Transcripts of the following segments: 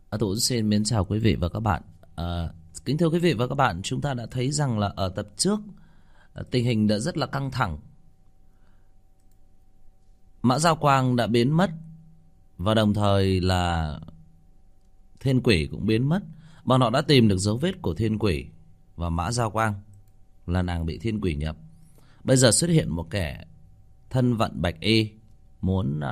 Tú xin mến chào quý vị và các bạn. Kính thưa quý vị và các bạn, chúng ta đã thấy rằng là ở tập trước tình hình đã rất là căng thẳng. Mã Giao Quang đã biến mất và đồng thời là Thiên Quỷ cũng biến mất. Bọn họ đã tìm được dấu vết của Thiên Quỷ và Mã Giao Quang là nàng bị Thiên Quỷ nhập. Bây giờ xuất hiện một kẻ thân vận bạch y muốn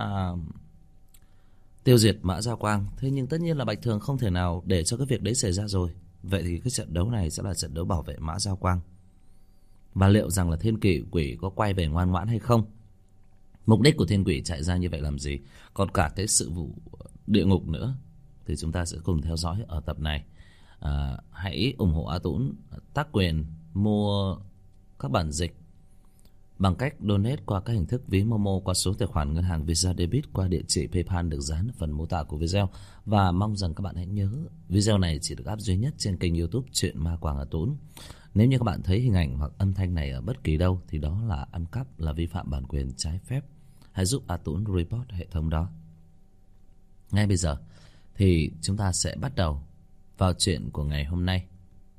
tiêu diệt Mã Giao Quang. Thế nhưng tất nhiên là Bạch Thường không thể nào để cho cái việc đấy xảy ra rồi. Vậy thì cái trận đấu này sẽ là trận đấu bảo vệ Mã Giao Quang. Và liệu rằng là Thiên Quỷ có quay về ngoan ngoãn hay không? Mục đích của Thiên Quỷ chạy ra như vậy làm gì? Còn cả cái sự vụ địa ngục nữa thì chúng ta sẽ cùng theo dõi ở tập này. Hãy ủng hộ A Tũng tác quyền mua các bản dịch bằng cách donate qua các hình thức ví Momo, qua số tài khoản ngân hàng Visa Debit, qua địa chỉ PayPal được dán ở phần mô tả của video. Và mong rằng các bạn hãy nhớ video này chỉ được up duy nhất trên kênh YouTube Chuyện Ma Quảng A Tũng. Nếu như các bạn thấy hình ảnh hoặc âm thanh này ở bất kỳ đâu thì đó là ăn cắp, là vi phạm bản quyền trái phép. Hãy giúp A Tũng report hệ thống đó. Ngay bây giờ thì chúng ta sẽ bắt đầu vào chuyện của ngày hôm nay.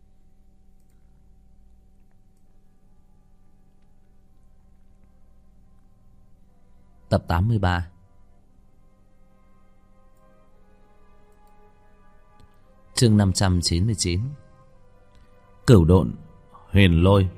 Tập 83. Chương 599. Cửu độn huyền lôi.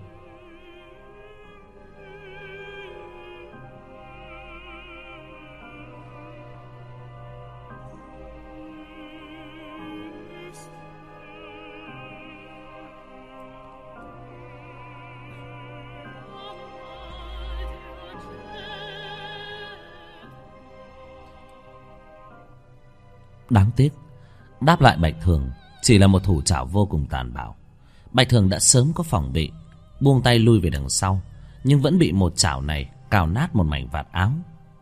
Đáng tiếc, đáp lại Bạch Thường chỉ là một thủ trảo vô cùng tàn bạo. Bạch Thường đã sớm có phòng bị, buông tay lui về đằng sau, nhưng vẫn bị một chảo này cào nát một mảnh vạt áo.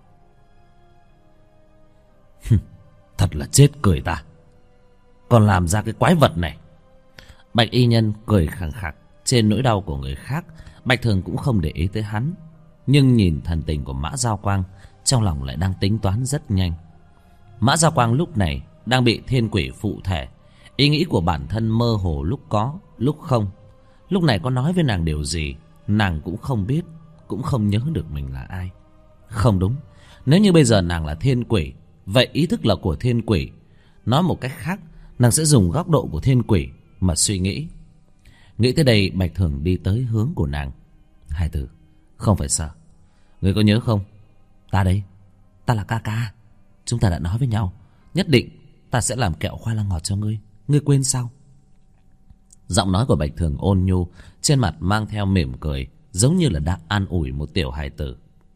Thật là chết cười ta, còn làm ra cái quái vật này. Bạch y nhân cười khẳng khặc trên nỗi đau của người khác. Bạch Thường cũng không để ý tới hắn, nhưng nhìn thần tình của Mã Giao Quang, trong lòng lại đang tính toán rất nhanh. Mã Giao Quang lúc này đang bị Thiên Quỷ phụ thể. Ý nghĩ của bản thân mơ hồ, lúc có lúc không. Lúc này có nói với nàng điều gì nàng cũng không biết, cũng không nhớ được mình là ai. Không đúng, nếu như bây giờ nàng là Thiên Quỷ, vậy ý thức là của Thiên Quỷ. Nói một cách khác, nàng sẽ dùng góc độ của Thiên Quỷ mà suy nghĩ. Nghĩ tới đây, Bạch Thường đi tới hướng của nàng. Hai từ, không phải sợ. Ngươi có nhớ không? Ta đây, ta là ca ca. Chúng ta đã nói với nhau, nhất định ta sẽ làm kẹo khoai lang ngọt cho ngươi. Ngươi quên sao? Giọng nói của Bạch Thường ôn nhu, trên mặt mang theo mỉm cười, giống như là đang an ủi một tiểu hài tử.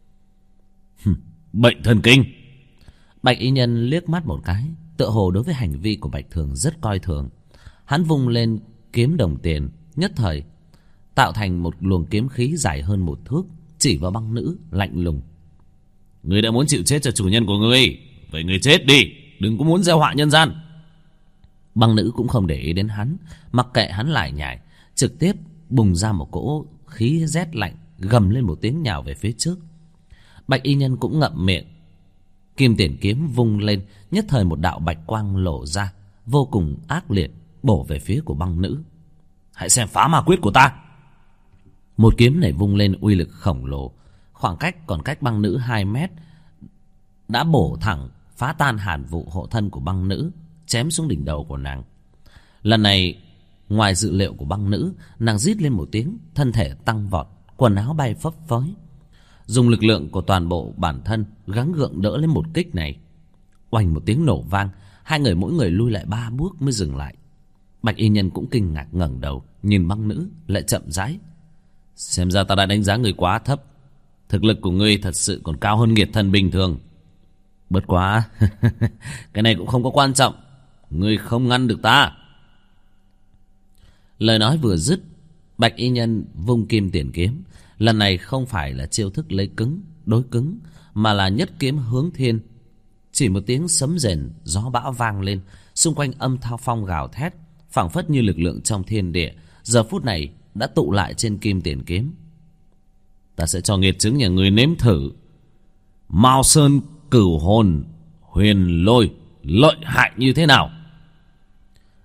Bệnh thần kinh. Bạch y nhân liếc mắt một cái, tựa hồ đối với hành vi của Bạch Thường rất coi thường. Hắn vung lên kiếm đồng tiền, nhất thời tạo thành một luồng kiếm khí dài hơn 1 thước, chỉ vào băng nữ lạnh lùng. Ngươi đã muốn chịu chết cho chủ nhân của ngươi, vậy ngươi chết đi, đừng có muốn gieo họa nhân gian. Băng nữ cũng không để ý đến hắn, mặc kệ hắn lại nhảy, trực tiếp bùng ra một cỗ khí rét lạnh, gầm lên một tiếng nhào về phía trước. Bạch y nhân cũng ngậm miệng, kim tiền kiếm vung lên, nhất thời một đạo bạch quang lộ ra, vô cùng ác liệt, bổ về phía của băng nữ. Hãy xem phá ma quyết của ta. Một kiếm này vung lên uy lực khổng lồ, khoảng cách còn cách băng nữ 2 mét, đã bổ thẳng phá tan hàn vụ hộ thân của băng nữ, chém xuống đỉnh đầu của nàng. Lần này ngoài dự liệu của băng nữ, nàng rít lên một tiếng, thân thể tăng vọt, quần áo bay phấp phới, dùng lực lượng của toàn bộ bản thân gắng gượng đỡ lên một kích này. Oanh một tiếng nổ vang, hai người mỗi người lui lại 3 bước mới dừng lại. Bạch y nhân cũng kinh ngạc ngẩng đầu nhìn băng nữ, lại chậm rãi. Xem ra ta đã đánh giá người quá thấp. Thực lực của ngươi thật sự còn cao hơn nghiệt thần bình thường. Bất quá cái này cũng không có quan trọng, ngươi không ngăn được ta. Lời nói vừa dứt, Bạch y nhân vung kim tiền kiếm. Lần này không phải là chiêu thức lấy cứng đối cứng, mà là nhất kiếm hướng thiên. Chỉ một tiếng sấm rền, gió bão vang lên, xung quanh âm thao phong gào thét, phảng phất như lực lượng trong thiên địa giờ phút này đã tụ lại trên kim tiền kiếm. Ta sẽ cho nghiệt chứng nhà ngươi nếm thử Mao Sơn Cửu Hồn Huyền Lôi lợi hại như thế nào.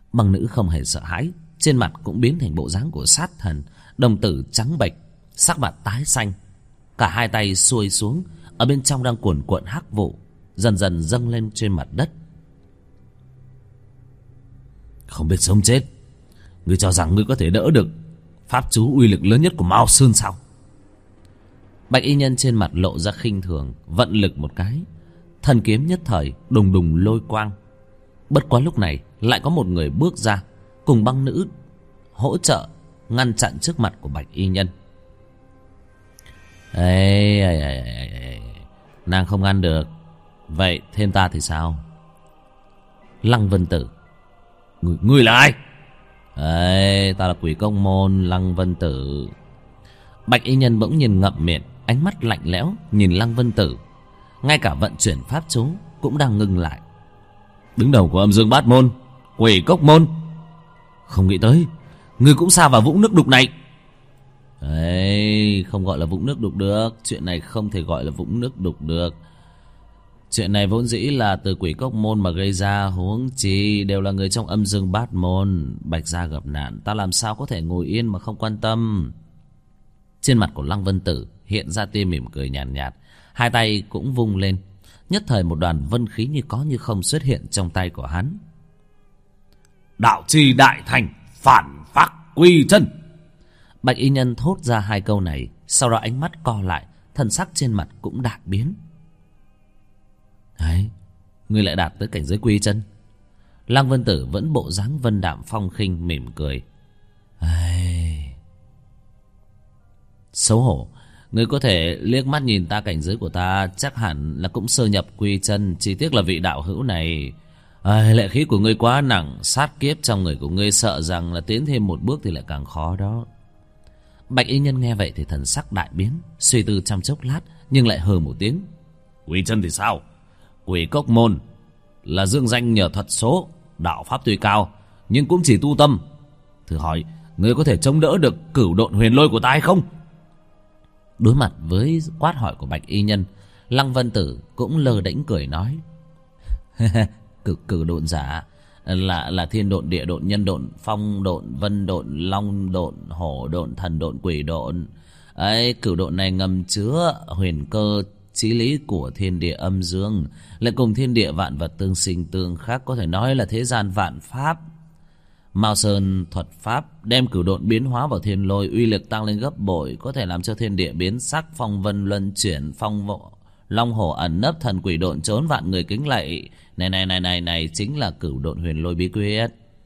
Băng nữ không hề sợ hãi, trên mặt cũng biến thành bộ dáng của sát thần, đồng tử trắng bệch, sắc mặt tái xanh. Cả hai tay xuôi xuống, ở bên trong đang cuồn cuộn hắc vụ dần dần dâng lên trên mặt đất. Không biết sống chết, ngươi cho rằng ngươi có thể đỡ được pháp chú uy lực lớn nhất của Mao Sơn sao? Bạch y nhân trên mặt lộ ra khinh thường, vận lực một cái, thần kiếm nhất thời đùng đùng lôi quang. Bất quá lúc này lại có một người bước ra, cùng băng nữ hỗ trợ ngăn chặn trước mặt của bạch y nhân. Ê, nàng không ngăn được, vậy thêm ta thì sao? Lăng Vân Tử. Ngươi là ai? Ê, ta là Quỷ Cốc Môn Lăng Vân Tử. Bạch y nhân bỗng nhiên ngậm miệng, ánh mắt lạnh lẽo nhìn Lăng Vân Tử, ngay cả vận chuyển pháp chú cũng đang ngưng lại. Đứng đầu của Âm Dương Bát Môn, Quỷ Cốc Môn. Không nghĩ tới ngươi cũng sa vào vũng nước đục này. Ấy, không gọi là vũng nước đục được. Chuyện này không thể gọi là vũng nước đục được. Chuyện này vốn dĩ là từ Quỷ Cốc Môn mà gây ra, huống chi đều là người trong Âm Dương Bát Môn. Bạch gia gặp nạn, ta làm sao có thể ngồi yên mà không quan tâm. Trên mặt của Lăng Vân Tử hiện ra tia mỉm cười nhàn nhạt, hai tay cũng vung lên. Nhất thời một đoàn vân khí như có như không xuất hiện trong tay của hắn. Đạo chi đại thành, phản phác quy chân. Bạch y nhân thốt ra hai câu này, sau đó ánh mắt co lại, thần sắc trên mặt cũng đại biến. Đấy, ngươi lại đạt tới cảnh giới quy chân. Lăng Vân Tử vẫn bộ dáng vân đạm phong khinh mỉm cười. Đấy, xấu hổ. Ngươi có thể liếc mắt nhìn ta, cảnh giới của ta chắc hẳn là cũng sơ nhập quy chân. Chỉ tiếc là vị đạo hữu này, lệ khí của ngươi quá nặng, sát kiếp trong người của ngươi sợ rằng là tiến thêm một bước thì lại càng khó đó. Bạch y nhân nghe vậy thì thần sắc đại biến, suy tư trong chốc lát nhưng lại hừ một tiếng. Quy chân thì sao? Quỷ Cốc Môn là dương danh nhờ thuật số, đạo pháp tuy cao nhưng cũng chỉ tu tâm. Thử hỏi ngươi có thể chống đỡ được Cửu Độn Huyền Lôi của ta hay không? Đối mặt với quát hỏi của Bạch y nhân, Lăng Vân Tử cũng lơ đễnh cười nói. Cửu độn giả là thiên độn, địa độn, nhân độn, phong độn, vân độn, long độn, hổ độn, thần độn, quỷ độn. Ấy, cửu độn này ngầm chứa huyền cơ chí lý của thiên địa âm dương, lại cùng thiên địa vạn vật tương sinh tương khắc, có thể nói là thế gian vạn pháp. Mao Sơn thuật pháp đem cửu độn biến hóa vào thiên lôi, uy lực tăng lên gấp bội, có thể làm cho thiên địa biến sắc, phong vân luân chuyển, long hổ ẩn nấp, thần quỷ độn trốn, vạn người kính lạy. Này chính là Cửu Độn Huyền Lôi bí quyết.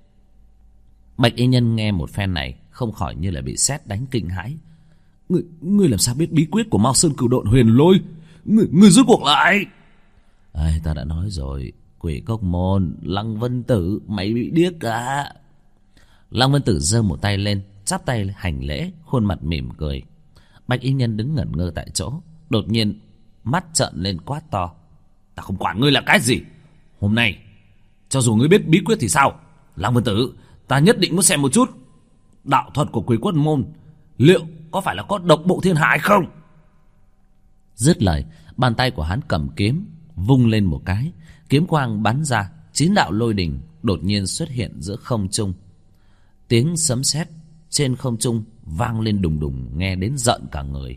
Bạch y nhân nghe một phen này không khỏi như là bị sét đánh kinh hãi. Ngươi làm sao biết bí quyết của Mao Sơn Cửu Độn Huyền Lôi? Ngươi rốt cuộc là ai? Ta đã nói rồi, Quỷ Cốc Môn Lăng Vân Tử, mày bị điếc à? Lăng Vân Tử giơ một tay lên, chắp tay hành lễ, khuôn mặt mỉm cười. Bạch y nhân đứng ngẩn ngơ tại chỗ, đột nhiên mắt trợn lên quát to. Ta không quản ngươi là cái gì, hôm nay cho dù ngươi biết bí quyết thì sao? Lăng Vân Tử, ta nhất định muốn xem một chút đạo thuật của Quỷ Cốc Môn liệu có phải là có độc bộ thiên hạ hay không? Dứt lời, bàn tay của hắn cầm kiếm vung lên một cái, kiếm quang bắn ra, 9 đạo lôi đình đột nhiên xuất hiện giữa không trung. Tiếng sấm sét trên không trung vang lên đùng đùng, nghe đến giận cả người.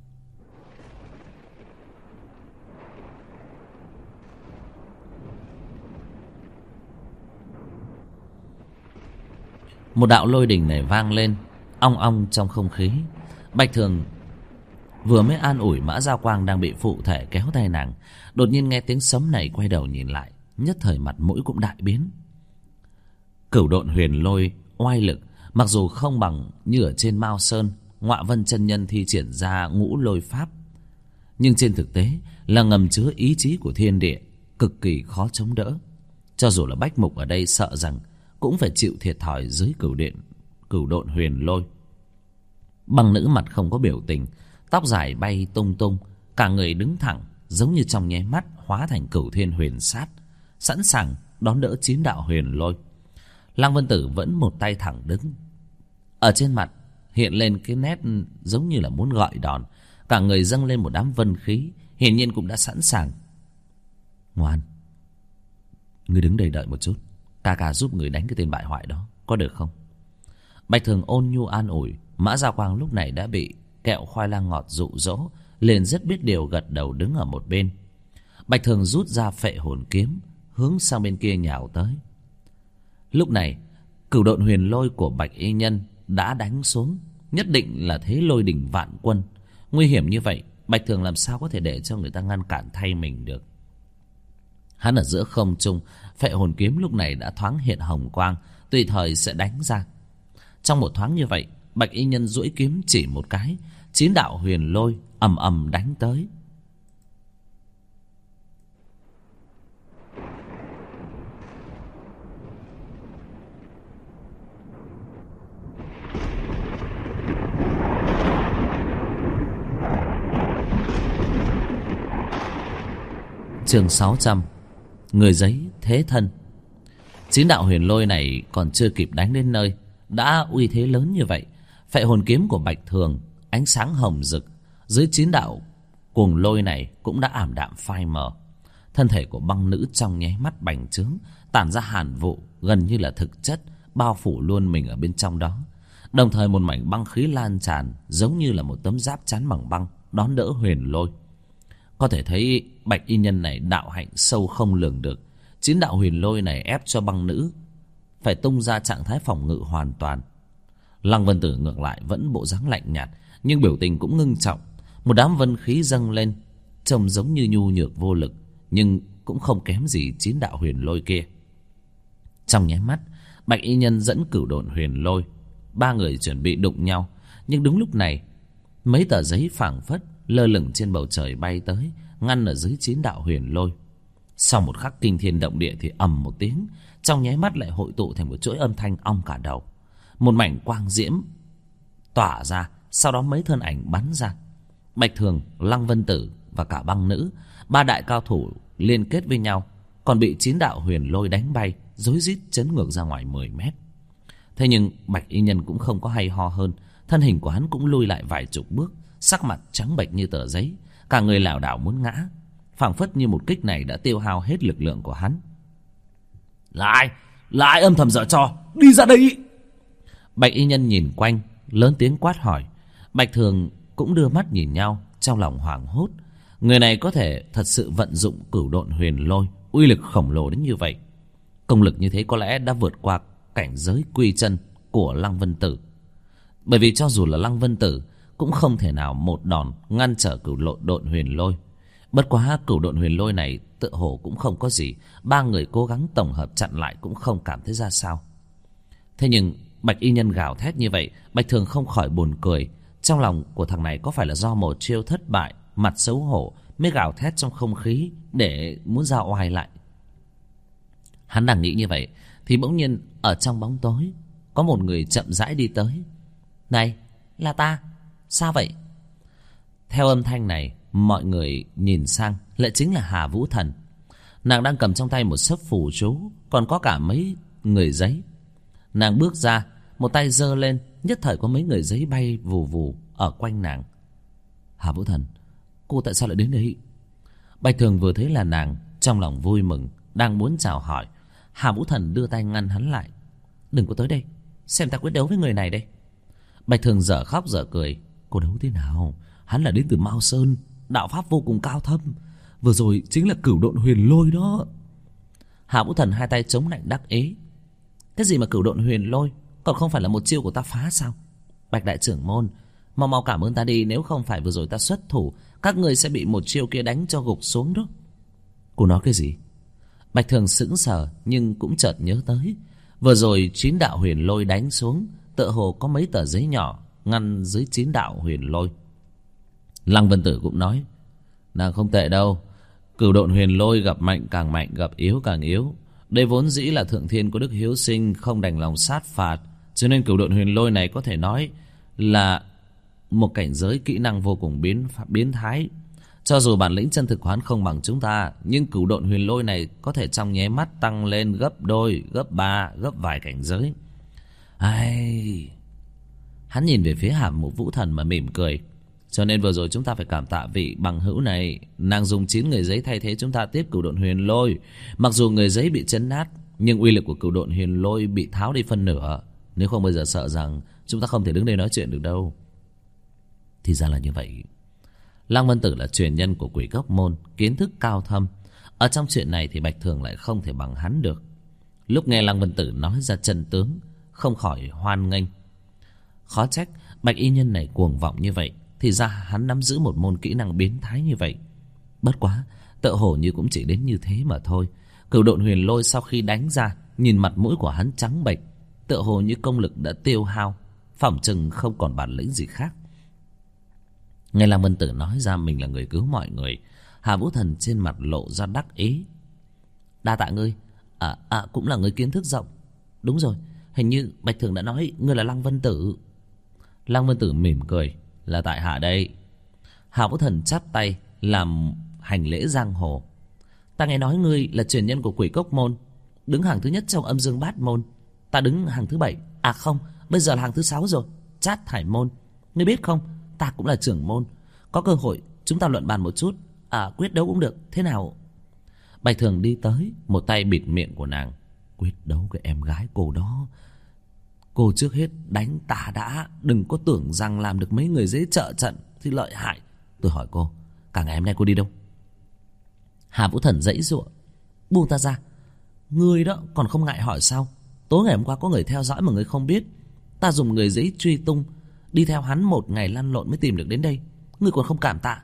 Một đạo lôi đình này vang lên ong ong trong không khí. Bạch Thường vừa mới an ủi Mã Giao Quang đang bị phụ thể kéo tay nàng, đột nhiên nghe tiếng sấm này, quay đầu nhìn lại, nhất thời mặt mũi cũng đại biến. Cửu Độn Huyền Lôi oai lực mặc dù không bằng như ở trên Mao Sơn Ngọa Vân chân nhân thi triển ra ngũ lôi pháp, nhưng trên thực tế là ngầm chứa ý chí của thiên địa, cực kỳ khó chống đỡ. Cho dù là Bách Mục ở đây sợ rằng cũng phải chịu thiệt thòi dưới Cửu Độn Huyền Lôi. Băng nữ mặt không có biểu tình, tóc dài bay tung tung, cả người đứng thẳng, giống như trong nháy mắt hóa thành Cửu Thiên Huyền Sát, sẵn sàng đón đỡ 9 đạo huyền lôi. Lăng Vân Tử vẫn một tay thẳng đứng, ở trên mặt hiện lên cái nét giống như là muốn gọi đòn, cả người dâng lên một đám vân khí, hiển nhiên cũng đã sẵn sàng. Ngoan, ngươi đứng đây đợi một chút, ca ca giúp người đánh cái tên bại hoại đó, có được không? Bạch Thường ôn nhu an ủi. Mã Gia Quang lúc này đã bị kẹo khoai lang ngọt dụ dỗ, liền rất biết điều gật đầu đứng ở một bên. Bạch Thường rút ra phệ hồn kiếm, hướng sang bên kia nhào tới. Lúc này cửu độn huyền lôi của Bạch y nhân đã đánh xuống, nhất định là thế lôi đỉnh vạn quân. Nguy hiểm như vậy, Bạch Thường làm sao có thể để cho người ta ngăn cản thay mình được. Hắn ở giữa không trung, phệ hồn kiếm lúc này đã thoáng hiện hồng quang, tùy thời sẽ đánh ra. Trong một thoáng như vậy, Bạch y nhân duỗi kiếm chỉ một cái, 9 đạo huyền lôi ầm ầm đánh tới. Chương 600. Người giấy thế thân. 9 đạo huyền lôi này còn chưa kịp đánh đến nơi đã uy thế lớn như vậy. Phệ hồn kiếm của Bạch Thường ánh sáng hồng rực, dưới 9 đạo cuồng lôi này cũng đã ảm đạm phai mờ. Thân thể của băng nữ trong nháy mắt bành trướng, tản ra hàn vụ gần như là thực chất, bao phủ luôn mình ở bên trong đó. Đồng thời một mảnh băng khí lan tràn, giống như là một tấm giáp chắn bằng băng đón đỡ huyền lôi. Có thể thấy Bạch y nhân này đạo hạnh sâu không lường được. 9 đạo huyền lôi này ép cho băng nữ phải tung ra trạng thái phòng ngự hoàn toàn. Lăng Vân Tử ngược lại vẫn bộ dáng lạnh nhạt, nhưng biểu tình cũng ngưng trọng. Một đám vân khí dâng lên, trông giống như nhu nhược vô lực, nhưng cũng không kém gì 9 đạo huyền lôi kia. Trong nháy mắt, Bạch y nhân dẫn cửu độn huyền lôi, 3 người chuẩn bị đụng nhau. Nhưng đúng lúc này, mấy tờ giấy phảng phất lơ lửng trên bầu trời bay tới, ngăn ở dưới 9 đạo huyền lôi. Sau một khắc kinh thiên động địa thì ầm một tiếng, trong nháy mắt lại hội tụ thành một chuỗi âm thanh ong cả đầu. Một mảnh quang diễm tỏa ra, sau đó mấy thân ảnh bắn ra. Bạch Thường, Lăng Vân Tử và cả băng nữ, 3 đại cao thủ liên kết với nhau, còn bị 9 đạo huyền lôi đánh bay, rối rít chấn ngược ra ngoài 10 mét. Thế nhưng Bạch y nhân cũng không có hay ho hơn, thân hình của hắn cũng lùi lại vài chục bước, sắc mặt trắng bệch như tờ giấy, cả người lảo đảo muốn ngã, phảng phất như một kích này đã tiêu hao hết lực lượng của hắn. Lại âm thầm dở trò, đi ra đây! Bạch y nhân nhìn quanh, lớn tiếng quát hỏi. Bạch Thường cũng đưa mắt nhìn nhau, trong lòng hoảng hốt. Người này có thể thật sự vận dụng cửu độn huyền lôi, uy lực khổng lồ đến như vậy. Công lực như thế có lẽ đã vượt qua cảnh giới quy chân của Lăng Vân Tử. Bởi vì cho dù là Lăng Vân Tử cũng không thể nào một đòn ngăn trở cửu độn huyền lôi. Bất quá cửu độn huyền lôi này tựa hồ cũng không có gì, 3 người cố gắng tổng hợp chặn lại cũng không cảm thấy ra sao. Thế nhưng Bạch y nhân gào thét như vậy, Bạch Thường không khỏi buồn cười. Trong lòng của thằng này có phải là do một chiêu thất bại, mặt xấu hổ mới gào thét trong không khí để muốn ra oai lại. Hắn đang nghĩ như vậy thì bỗng nhiên ở trong bóng tối có một người chậm rãi đi tới. Này, là ta, sao vậy? Theo âm thanh này, mọi người nhìn sang lại chính là Hà Vũ Thần. Nàng đang cầm trong tay một xấp phù chú, còn có cả mấy người giấy. Nàng bước ra, một tay giơ lên, nhất thời có mấy người giấy bay vù vù ở quanh nàng. Hà Vũ Thần, cô tại sao lại đến đây? Bạch Thường vừa thấy là nàng, trong lòng vui mừng, đang muốn chào hỏi. Hà Vũ Thần đưa tay ngăn hắn lại. Đừng có tới đây, xem ta quyết đấu với người này đây. Bạch Thường dở khóc dở cười. Cô đấu thế nào? Hắn là đến từ Mao Sơn, đạo pháp vô cùng cao thâm. Vừa rồi chính là cửu độn huyền lôi đó. Hà Vũ Thần hai tay chống lạnh đắc ý. Cái gì mà cửu độn huyền lôi, còn không phải là một chiêu của ta phá sao? Bạch đại trưởng môn, mau cảm ơn ta đi, nếu không phải vừa rồi ta xuất thủ, các người sẽ bị một chiêu kia đánh cho gục xuống đó. Cô nói cái gì? Bạch Thường sững sờ, nhưng cũng chợt nhớ tới vừa rồi 9 đạo huyền lôi đánh xuống, tựa hồ có mấy tờ giấy nhỏ ngăn dưới 9 đạo huyền lôi. Lăng Vân Tử cũng nói, nàng không tệ đâu. Cửu độn huyền lôi gặp mạnh càng mạnh, gặp yếu càng yếu. Đây vốn dĩ là thượng thiên có đức hiếu sinh, không đành lòng sát phạt, cho nên cửu độn huyền lôi này có thể nói là một cảnh giới kỹ năng vô cùng biến thái. Cho dù bản lĩnh chân thực của hắn không bằng chúng ta, nhưng cửu độn huyền lôi này có thể trong nháy mắt tăng lên gấp đôi, gấp 3, gấp vài cảnh giới. Hắn nhìn về phía Hà Vũ Thần mà mỉm cười. Cho nên vừa rồi chúng ta phải cảm tạ vị bằng hữu này. Nàng dùng 9 người giấy thay thế chúng ta tiếp cửu độn huyền lôi. Mặc dù người giấy bị chấn nát, Nhưng uy lực của cửu độn huyền lôi bị tháo đi phân nửa. Nếu không bây giờ sợ rằng chúng ta không thể đứng đây nói chuyện được đâu. Thì ra là như vậy. Lăng Vân Tử là truyền nhân của Quỷ Cốc Môn, kiến thức cao thâm. Ở trong chuyện này thì Bạch Thường lại không thể bằng hắn được. Lúc nghe Lăng Vân Tử nói ra chân tướng, không khỏi hoan nghênh. Khó trách Bạch y nhân này cuồng vọng như vậy. Thì ra hắn nắm giữ một môn kỹ năng biến thái như vậy. Bất quá tựa hồ như cũng chỉ đến như thế mà thôi. Cửu độn huyền lôi sau khi đánh ra, nhìn mặt mũi của hắn trắng bệch, tựa hồ như công lực đã tiêu hao, phỏng chừng không còn bản lĩnh gì khác. Nghe Lăng Vân Tử nói ra mình là người cứu mọi người, Hà Vũ Thần trên mặt lộ ra đắc ý. Đa tạ ngươi. Cũng là người kiến thức rộng. Đúng rồi, hình như Bạch Thường đã nói ngươi là Lăng Vân Tử. Lăng Vân Tử mỉm cười. Là tại hạ đây. Hà Vũ Thần chắp tay làm hành lễ giang hồ. Ta nghe nói ngươi là truyền nhân của Quỷ Cốc Môn, đứng hàng thứ nhất trong Âm Dương Bát Môn. Ta đứng hàng thứ 7. À không, bây giờ là hàng thứ 6 rồi. Trát Thải Môn. Ngươi biết không, ta cũng là trưởng môn. Có cơ hội chúng ta luận bàn một chút. Quyết đấu cũng được. Thế nào? Bạch Thường đi tới, một tay bịt miệng của nàng. Quyết đấu cái em gái cô đó. Cô trước hết đánh ta đã. Đừng có tưởng rằng làm được mấy người dễ trợ trận thì lợi hại. Tôi hỏi cô, cả ngày hôm nay cô đi đâu? Hà Vũ Thần giãy giụa. Buông ta ra. Ngươi đó còn không ngại hỏi sao? Tối ngày hôm qua có người theo dõi mà ngươi không biết. Ta dùng người giấy truy tung, đi theo hắn 1 ngày lăn lộn mới tìm được đến đây. Ngươi còn không cảm tạ?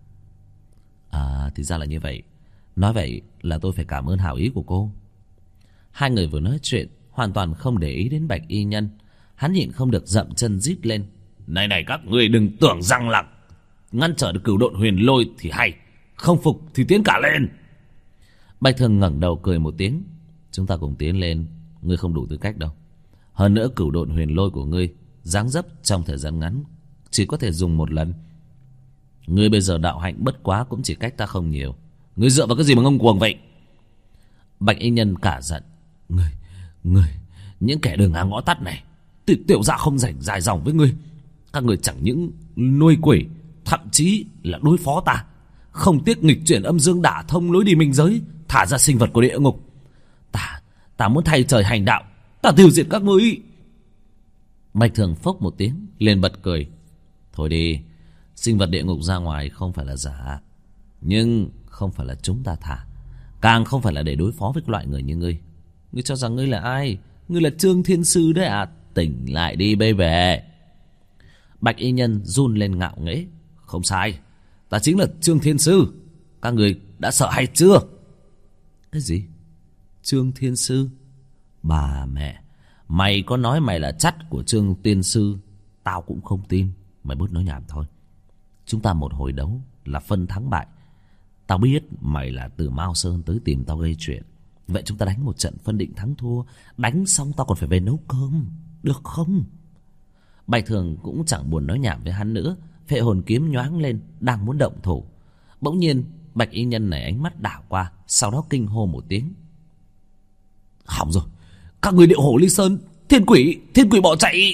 Thì ra là như vậy. Nói vậy là tôi phải cảm ơn hảo ý của cô. Hai người vừa nói chuyện, hoàn toàn không để ý đến Bạch y nhân. Hắn nhịn không được dậm chân rít lên. Này các ngươi đừng tưởng rằng là ngăn trở được cửu độn huyền lôi thì hay, không phục thì tiến cả lên. Bạch Thường ngẩng đầu cười một tiếng. Chúng ta cùng tiến lên. Ngươi không đủ tư cách đâu. Hơn nữa cửu độn huyền lôi của ngươi dáng dấp trong thời gian ngắn chỉ có thể dùng một lần. Ngươi bây giờ đạo hạnh bất quá cũng chỉ cách ta không nhiều. Ngươi dựa vào cái gì mà ngông cuồng vậy? Bạch y nhân cả giận. Ngươi những kẻ đường ngang ngõ tắt này, tiểu dạ không rảnh dài dòng với ngươi. Các ngươi chẳng những nuôi quỷ, thậm chí là đối phó ta, không tiếc nghịch chuyển âm dương đả thông lối đi minh giới, thả ra sinh vật của địa ngục. Ta muốn thay trời hành đạo, ta tiêu diệt các ngươi. Bạch Thường phốc một tiếng liền bật cười. Thôi đi, sinh vật địa ngục ra ngoài không phải là giả, nhưng không phải là chúng ta thả, càng không phải là để đối phó với loại người như ngươi. Ngươi cho rằng ngươi là ai? Ngươi là Trương Thiên Sư đấy à? Tỉnh lại đi baby. Bạch y nhân run lên ngạo nghễ. Không sai, ta chính là Trương Thiên Sư. Các người đã sợ hay chưa? Cái gì? Trương Thiên Sư? Bà mẹ, mày có nói mày là chắt của Trương Tiên Sư, tao cũng không tin. Mày bớt nói nhảm thôi. Chúng ta một hồi đấu là phân thắng bại. Tao biết mày là từ Mao Sơn tới tìm tao gây chuyện. Vậy chúng ta đánh một trận phân định thắng thua. Đánh xong tao còn phải về nấu cơm, được không? Bạch Thường cũng chẳng buồn nói nhảm với hắn nữa. Phệ hồn kiếm nhoáng lên, đang muốn động thủ. Bỗng nhiên Bạch y nhân này ánh mắt đảo qua, sau đó kinh hô một tiếng. Hỏng rồi, các người điệu hổ Ly Sơn, thiên quỷ bỏ chạy.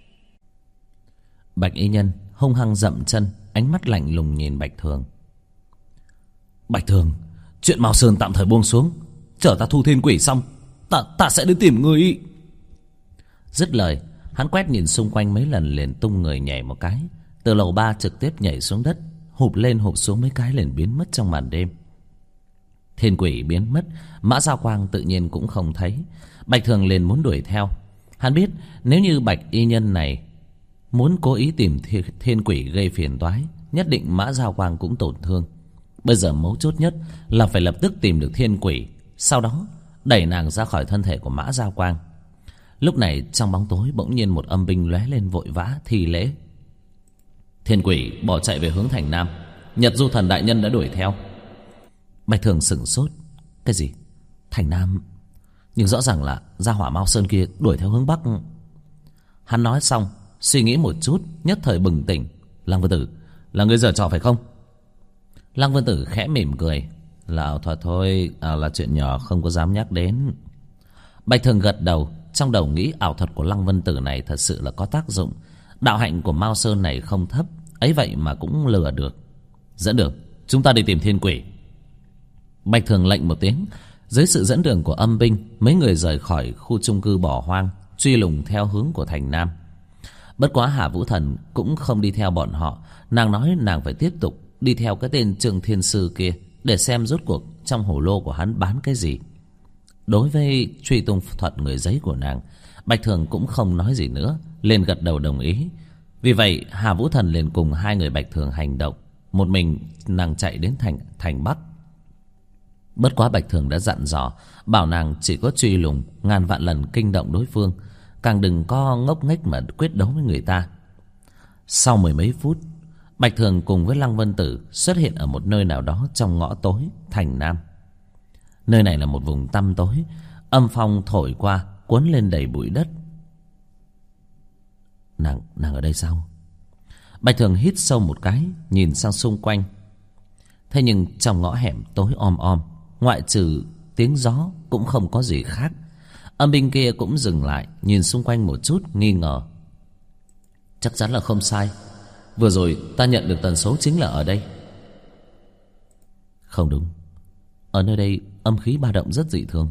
Bạch y nhân hung hăng dậm chân, ánh mắt lạnh lùng nhìn Bạch Thường. Bạch Thường, chuyện Mao Sơn tạm thời buông xuống, chờ ta thu thiên quỷ xong, ta sẽ đến tìm ngươi. Dứt lời, hắn quét nhìn xung quanh mấy lần liền tung người nhảy một cái, từ lầu 3 trực tiếp nhảy xuống đất, hụp lên hụp xuống mấy cái liền biến mất trong màn đêm. Thiên quỷ biến mất, Mã Giao Quang tự nhiên cũng không thấy. Bạch Thường liền muốn đuổi theo. Hắn biết nếu như Bạch y nhân này muốn cố ý tìm thiên quỷ gây phiền toái, nhất định Mã Giao Quang cũng tổn thương. Bây giờ mấu chốt nhất là phải lập tức tìm được thiên quỷ, sau đó đẩy nàng ra khỏi thân thể của Mã Giao Quang. Lúc này trong bóng tối bỗng nhiên một âm binh lóe lên vội vã thi lễ. Thiên quỷ bỏ chạy về hướng thành Nam, Nhật Du Thần đại nhân đã đuổi theo. Bạch Thường sửng sốt. Cái gì? Thành Nam? Nhưng rõ ràng là gia hỏa Mao Sơn kia đuổi theo hướng Bắc. Hắn nói xong suy nghĩ một chút, nhất thời bừng tỉnh. Lăng Vân Tử, là người giở trò phải không? Lăng Vân Tử khẽ mỉm cười. Là ảo thuật thôi, là chuyện nhỏ không có dám nhắc đến. Bạch Thường gật đầu, trong đầu nghĩ ảo thuật của Lăng Vân Tử này thật sự là có tác dụng. Đạo hạnh của Mao Sơn này không thấp, ấy vậy mà cũng lừa được. Dẫn được, chúng ta đi tìm thiên quỷ. Bạch Thường lệnh một tiếng, Dưới sự dẫn đường của âm binh, mấy người rời khỏi khu chung cư bỏ hoang, truy lùng theo hướng của thành Nam. Bất quá Hà Vũ Thần cũng không đi theo bọn họ. Nàng nói nàng phải tiếp tục đi theo cái tên Trương Thiên Sư kia, để xem rốt cuộc trong hồ lô của hắn bán cái gì. Đối với truy tung thuật người giấy của nàng, Bạch Thường cũng không nói gì nữa, liền gật đầu đồng ý. Vì vậy Hà Vũ Thần liền cùng hai người Bạch Thường hành động. Một mình nàng chạy đến thành Bắc. Bất quá Bạch Thường đã dặn dò, bảo nàng chỉ có truy lùng, ngàn vạn lần kinh động đối phương, càng đừng có ngốc nghếch mà quyết đấu với người ta. Sau mười mấy phút, Bạch Thường cùng với Lăng Vân Tử xuất hiện ở một nơi nào đó trong ngõ tối thành Nam. Nơi này là một vùng tăm tối, âm phong thổi qua cuốn lên đầy bụi đất. Nàng ở đây sao? Bạch Thường hít sâu một cái, nhìn sang xung quanh. Thế nhưng trong ngõ hẻm tối om om, ngoại trừ tiếng gió cũng không có gì khác. Âm binh kia cũng dừng lại, nhìn xung quanh một chút, nghi ngờ. Chắc chắn là không sai. Vừa rồi ta nhận được tần số chính là ở đây. Không đúng, ở nơi đây âm khí ba động rất dị thường.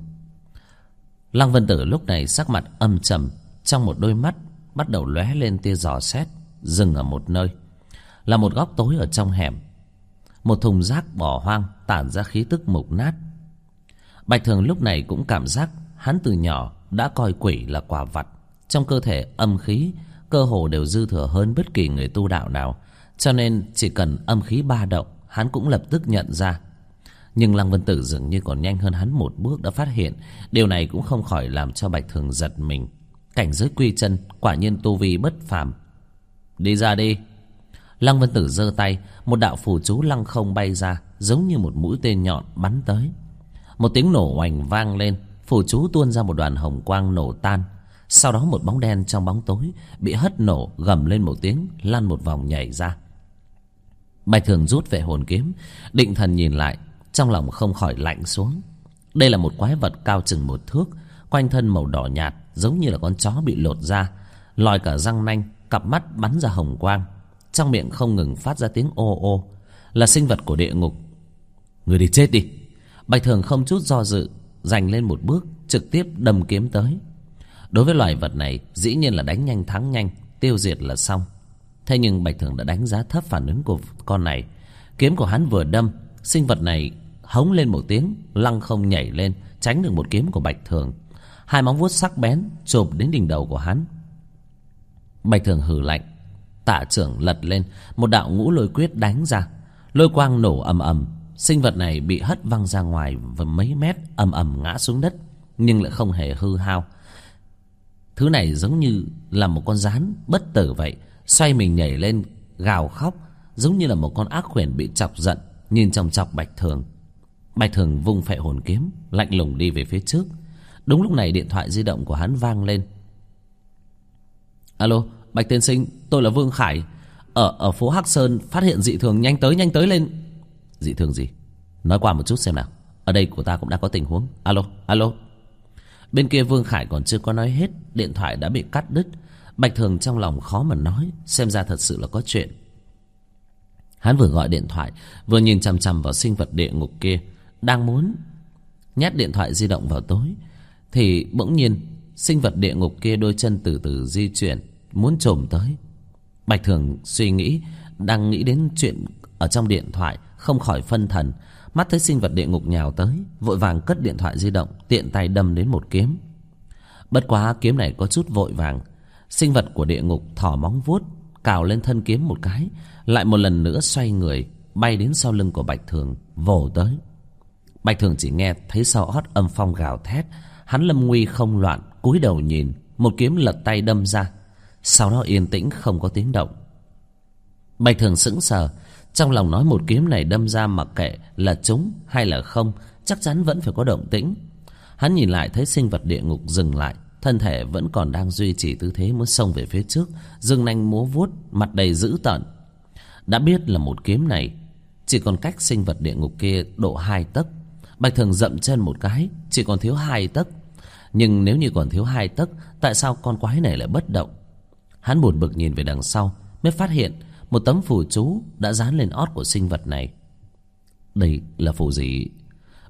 Lăng Vân Tử lúc này sắc mặt âm trầm, trong một đôi mắt bắt đầu lóe lên tia dò xét. Dừng ở một nơi, là một góc tối ở trong hẻm. Một thùng rác bỏ hoang tản ra khí tức mục nát. Bạch Thường lúc này cũng cảm giác hắn từ nhỏ đã coi quỷ là quà vặt. Trong cơ thể âm khí cơ hồ đều dư thừa hơn bất kỳ người tu đạo nào, cho nên chỉ cần âm khí ba động hắn cũng lập tức nhận ra. Nhưng Lăng Vân Tử dường như còn nhanh hơn hắn một bước đã phát hiện. Điều này cũng không khỏi làm cho Bạch Thường giật mình. Cảnh giới quy chân quả nhiên tu vi bất phàm. Đi ra đi. Lăng Vân Tử giơ tay, một đạo phù chú lăng không bay ra, giống như một mũi tên nhọn bắn tới. Một tiếng nổ oành vang lên, phù chú tuôn ra một đoàn hồng quang nổ tan. Sau đó một bóng đen trong bóng tối bị hất nổ, gầm lên một tiếng, lăn một vòng nhảy ra. Bạch Thường rút về hồn kiếm, định thần nhìn lại, trong lòng không khỏi lạnh xuống. Đây là một quái vật cao chừng một thước, quanh thân màu đỏ nhạt, giống như là con chó bị lột da, lòi cả răng nanh, cặp mắt bắn ra hồng quang, trong miệng không ngừng phát ra tiếng ô ô. Là sinh vật của địa ngục. Người đi chết đi. Bạch Thường không chút do dự, giành lên một bước, trực tiếp đâm kiếm tới. Đối với loài vật này, dĩ nhiên là đánh nhanh thắng nhanh, tiêu diệt là xong. Thế nhưng Bạch Thường đã đánh giá thấp phản ứng của con này. Kiếm của hắn vừa đâm, sinh vật này hống lên một tiếng, lăng không nhảy lên, tránh được một kiếm của Bạch Thường. Hai móng vuốt sắc bén chộp đến đỉnh đầu của hắn. Bạch Thường hừ lạnh, tạ trưởng lật lên, một đạo ngũ lôi quyết đánh ra. Lôi quang nổ ầm ầm, sinh vật này bị hất văng ra ngoài và mấy mét, ầm ầm ngã xuống đất, nhưng lại không hề hư hao. Thứ này giống như là một con gián bất tử vậy, xoay mình nhảy lên, gào khóc, giống như là một con ác quyển bị chọc giận, nhìn chòng chọc Bạch Thường. Bạch Thường vung phệ hồn kiếm, lạnh lùng đi về phía trước. Đúng lúc này điện thoại di động của hắn vang lên. Alo, Bạch tiên sinh, tôi là Vương Khải. Ở phố Hắc Sơn phát hiện dị thường, nhanh tới lên. Dị thường gì? Nói qua một chút xem nào. Ở đây của ta cũng đã có tình huống. Alo. Bên kia Vương Khải còn chưa có nói hết, điện thoại đã bị cắt đứt. Bạch Thường trong lòng khó mà nói, xem ra thật sự là có chuyện. Hắn vừa gọi điện thoại, vừa nhìn chằm chằm vào sinh vật địa ngục kia, đang muốn nhét điện thoại di động vào tối, thì bỗng nhiên sinh vật địa ngục kia đôi chân từ từ di chuyển, muốn chồm tới. Bạch Thường suy nghĩ, đang nghĩ đến chuyện ở trong điện thoại, không khỏi phân thần. Mắt thấy sinh vật địa ngục nhào tới, vội vàng cất điện thoại di động, tiện tay đâm đến một kiếm. Bất quá kiếm này có chút vội vàng. Sinh vật của địa ngục thò móng vuốt, cào lên thân kiếm một cái, lại một lần nữa xoay người, bay đến sau lưng của Bạch Thường, vồ tới. Bạch Thường chỉ nghe thấy sau ót âm phong gào thét. Hắn lâm nguy không loạn, cúi đầu nhìn, một kiếm lật tay đâm ra. Sau đó yên tĩnh không có tiếng động. Bạch Thường sững sờ, trong lòng nói một kiếm này đâm ra mặc kệ là trúng hay là không, chắc chắn vẫn phải có động tĩnh. Hắn nhìn lại thấy sinh vật địa ngục dừng lại, thân thể vẫn còn đang duy trì tư thế muốn xông về phía trước, dương nanh múa vuốt, mặt đầy dữ tợn. Đã biết là một kiếm này chỉ còn cách sinh vật địa ngục kia độ 2 tấc. Bạch Thường dậm chân một cái, chỉ còn thiếu 2 tấc. Nhưng nếu như còn thiếu 2 tấc, tại sao con quái này lại bất động? Hắn buồn bực nhìn về đằng sau, mới phát hiện một tấm phù chú đã dán lên ót của sinh vật này. Đây là phù gì?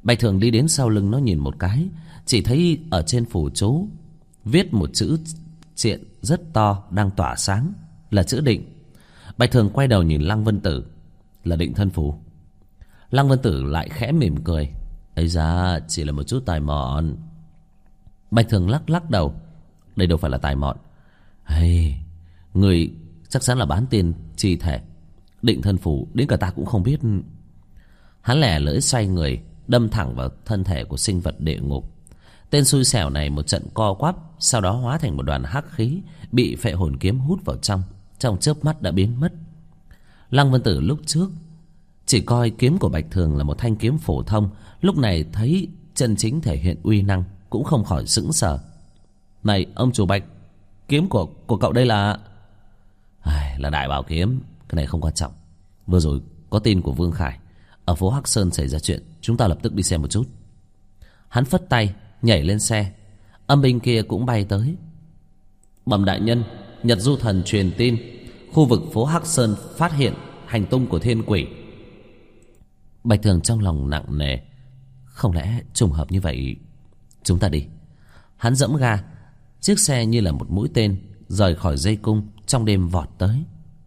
Bạch Thường đi đến sau lưng nó nhìn một cái, chỉ thấy ở trên phù chú viết một chữ triện rất to đang tỏa sáng, là chữ định. Bạch Thường quay đầu nhìn Lăng Vân Tử, là định thân phù. Lăng Vân Tử lại khẽ mỉm cười, ấy ra chỉ là một chút tài mọn. Bạch Thường lắc lắc đầu, đây đâu phải là tài mọn. Hay, người chắc chắn là bán tiền chi thể. Định thân phù đến cả ta cũng không biết. Hắn lẻ lưỡi xoay người, đâm thẳng vào thân thể của sinh vật địa ngục. Tên xui xẻo này một trận co quắp, sau đó hóa thành một đoàn hắc khí, bị phệ hồn kiếm hút vào trong chớp mắt đã biến mất. Lăng Vân Tử lúc trước chỉ coi kiếm của Bạch Thường là một thanh kiếm phổ thông, lúc này thấy chân chính thể hiện uy năng, cũng không khỏi sững sờ. Này ông chủ Bạch, kiếm của cậu đây là... là đại bảo kiếm. Cái này không quan trọng. Vừa rồi có tin của Vương Khải, ở phố Hắc Sơn xảy ra chuyện, chúng ta lập tức đi xem một chút. Hắn phất tay nhảy lên xe. Âm binh kia cũng bay tới. Bẩm đại nhân, Nhật Du Thần truyền tin, khu vực phố Hắc Sơn phát hiện hành tung của thiên quỷ. Bạch Thường trong lòng nặng nề, không lẽ trùng hợp như vậy? Chúng ta đi. Hắn giẫm ga, chiếc xe như là một mũi tên rời khỏi dây cung, trong đêm vọt tới.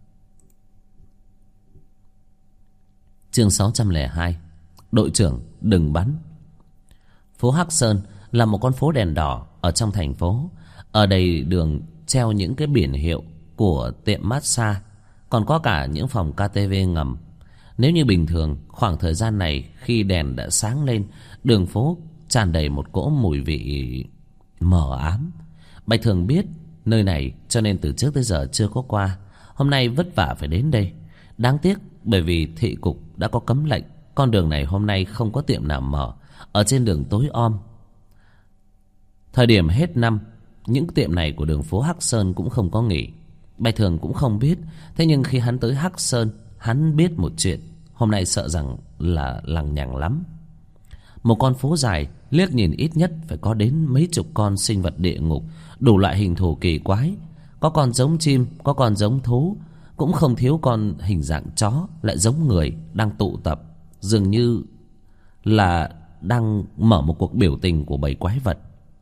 Chương 602. Đội trưởng đừng bắn. Phố Hắc Sơn là một con phố đèn đỏ ở trong thành phố. Ở đây đường treo những cái biển hiệu của tiệm massage, còn có cả những phòng KTV ngầm. Nếu như bình thường, khoảng thời gian này khi đèn đã sáng lên, đường phố tràn đầy một cỗ mùi vị mờ ám. Bạch Thường biết nơi này, cho nên từ trước tới giờ chưa có qua. Hôm nay vất vả phải đến đây. Đáng tiếc bởi vì thị cục đã có cấm lệnh, con đường này hôm nay không có tiệm nào mở. Ở trên đường tối om. Thời điểm hết năm, những tiệm này của đường phố Hắc Sơn cũng không có nghỉ. Bạch Thường cũng không biết. Thế nhưng khi hắn tới Hắc Sơn, hắn biết một chuyện. Hôm nay sợ rằng là lằng nhằng lắm. Một con phố dài, liếc nhìn ít nhất phải có đến mấy chục con sinh vật địa ngục, đủ loại hình thù kỳ quái. Có con giống chim, có con giống thú, cũng không thiếu con hình dạng chó, lại giống người, đang tụ tập, dường như là đang mở một cuộc biểu tình của bầy quái vật.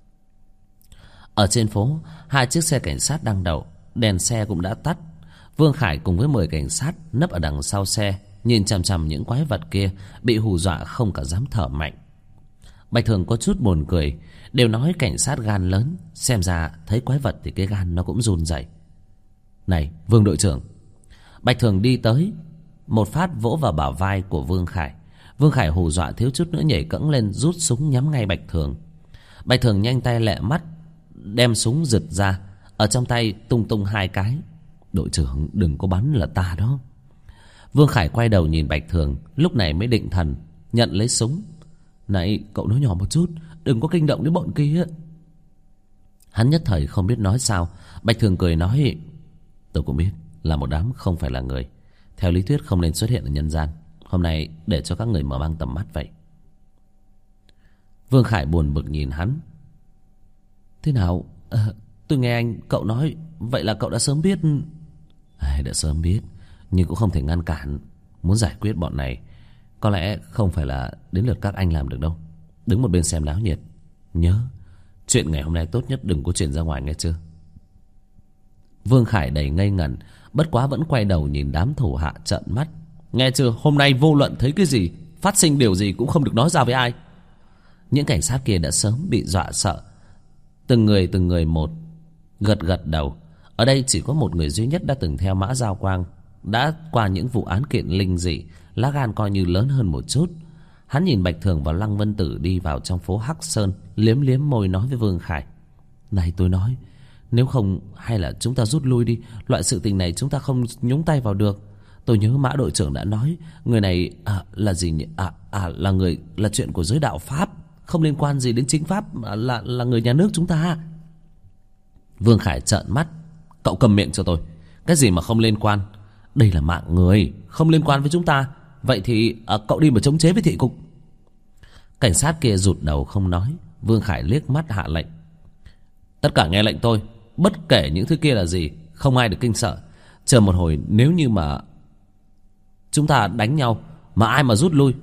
Ở trên phố, 2 chiếc xe cảnh sát đang đậu, đèn xe cũng đã tắt. Vương Khải cùng với 10 cảnh sát nấp ở đằng sau xe, nhìn chằm chằm những quái vật kia, bị hù dọa không cả dám thở mạnh. Bạch Thường có chút buồn cười, đều nói cảnh sát gan lớn, xem ra thấy quái vật thì cái gan nó cũng run rẩy. Này Vương đội trưởng. Bạch Thường đi tới, một phát vỗ vào bả vai của Vương Khải. Vương Khải hù dọa thiếu chút nữa nhảy cẫng lên, rút súng nhắm ngay Bạch Thường. Bạch Thường nhanh tay lẹ mắt, đem súng giật ra, ở trong tay tung tung 2 cái. Đội trưởng đừng có bắn, là ta đó. Vương Khải quay đầu nhìn Bạch Thường, lúc này mới định thần, nhận lấy súng. Này cậu nói nhỏ một chút, đừng có kinh động đến bọn kia. Hắn nhất thời không biết nói sao. Bạch Thường cười nói, tôi cũng biết là một đám không phải là người, theo lý thuyết không nên xuất hiện ở nhân gian. Hôm nay để cho các người mở mang tầm mắt vậy. Vương Khải buồn bực nhìn hắn. Thế nào? Tôi nghe cậu nói, vậy là cậu đã sớm biết. Đã sớm biết, nhưng cũng không thể ngăn cản. Muốn giải quyết bọn này, có lẽ không phải là đến lượt các anh làm được đâu. Đứng một bên xem náo nhiệt. Nhớ, chuyện ngày hôm nay tốt nhất đừng có truyền ra ngoài, nghe chưa? Vương Khải đầy ngây ngẩn, bất quá vẫn quay đầu nhìn đám thủ hạ trợn mắt. Nghe chưa, hôm nay vô luận thấy cái gì, phát sinh điều gì cũng không được nói ra với ai. Những cảnh sát kia đã sớm bị dọa sợ, từng người một gật gật đầu. Ở đây chỉ có một người duy nhất đã từng theo Mã Giao Quang, đã qua những vụ án kiện linh dị, lá gan coi như lớn hơn một chút. Hắn nhìn Bạch Thường và Lăng Vân Tử đi vào trong phố Hắc Sơn, liếm liếm môi nói với Vương Khải. Này tôi nói, nếu không hay là chúng ta rút lui đi. Loại sự tình này chúng ta không nhúng tay vào được. Tôi nhớ Mã đội trưởng đã nói, người này là gì nhỉ? Là người, là chuyện của giới đạo Pháp, không liên quan gì đến chính pháp, là người nhà nước chúng ta. Vương Khải trợn mắt. Cậu cầm miệng cho tôi. Cái gì mà không liên quan? Đây là mạng người, không liên quan với chúng ta. Vậy thì cậu đi mà chống chế với thị cục. Cảnh sát kia rụt đầu không nói. Vương Khải liếc mắt hạ lệnh. Tất cả nghe lệnh tôi, bất kể những thứ kia là gì, không ai được kinh sợ. Chờ một hồi, nếu như mà chúng ta đánh nhau mà ai mà rút lui,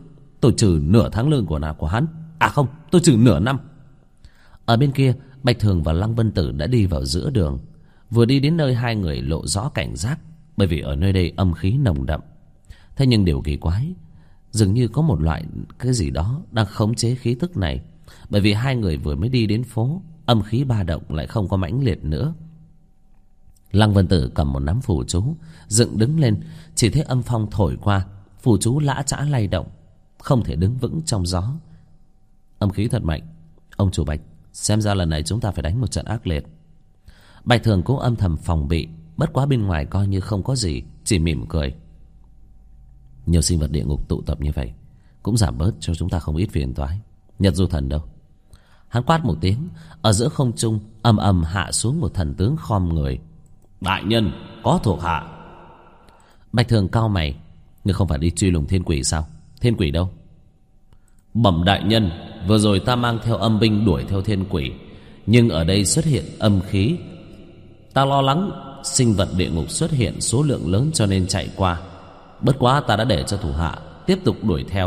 tôi trừ nửa tháng lương của hắn. À không, tôi trừ nửa năm. Ở bên kia, Bạch Thường và Lăng Vân Tử đã đi vào giữa đường. Vừa đi đến nơi, hai người lộ rõ cảnh giác, bởi vì ở nơi đây âm khí nồng đậm. Thế nhưng điều kỳ quái, dường như có một loại cái gì đó đang khống chế khí tức này. Bởi vì hai người vừa mới đi đến phố, âm khí ba động lại không có mãnh liệt nữa. Lăng Vân Tử cầm một nắm phù chú, dựng đứng lên. Chỉ thấy âm phong thổi qua, phù chú lã chã lay động, không thể đứng vững trong gió. Âm khí thật mạnh. Ông chủ Bạch, xem ra lần này chúng ta phải đánh một trận ác liệt. Bạch Thường cũng âm thầm phòng bị, bất quá bên ngoài coi như không có gì, chỉ mỉm cười. Nhiều sinh vật địa ngục tụ tập như vậy cũng giảm bớt cho chúng ta không ít phiền toái. Nhật Du Thần đâu? Hắn quát một tiếng, ở giữa không trung ầm ầm hạ xuống một thần tướng khom người. Đại nhân, có thuộc hạ. Bạch Thường cau mày, ngươi không phải đi truy lùng thiên quỷ sao? Thiên quỷ đâu? Bẩm đại nhân, vừa rồi ta mang theo âm binh đuổi theo thiên quỷ, nhưng ở đây xuất hiện âm khí. Ta lo lắng sinh vật địa ngục xuất hiện số lượng lớn cho nên chạy qua. Bất quá ta đã để cho thủ hạ tiếp tục đuổi theo.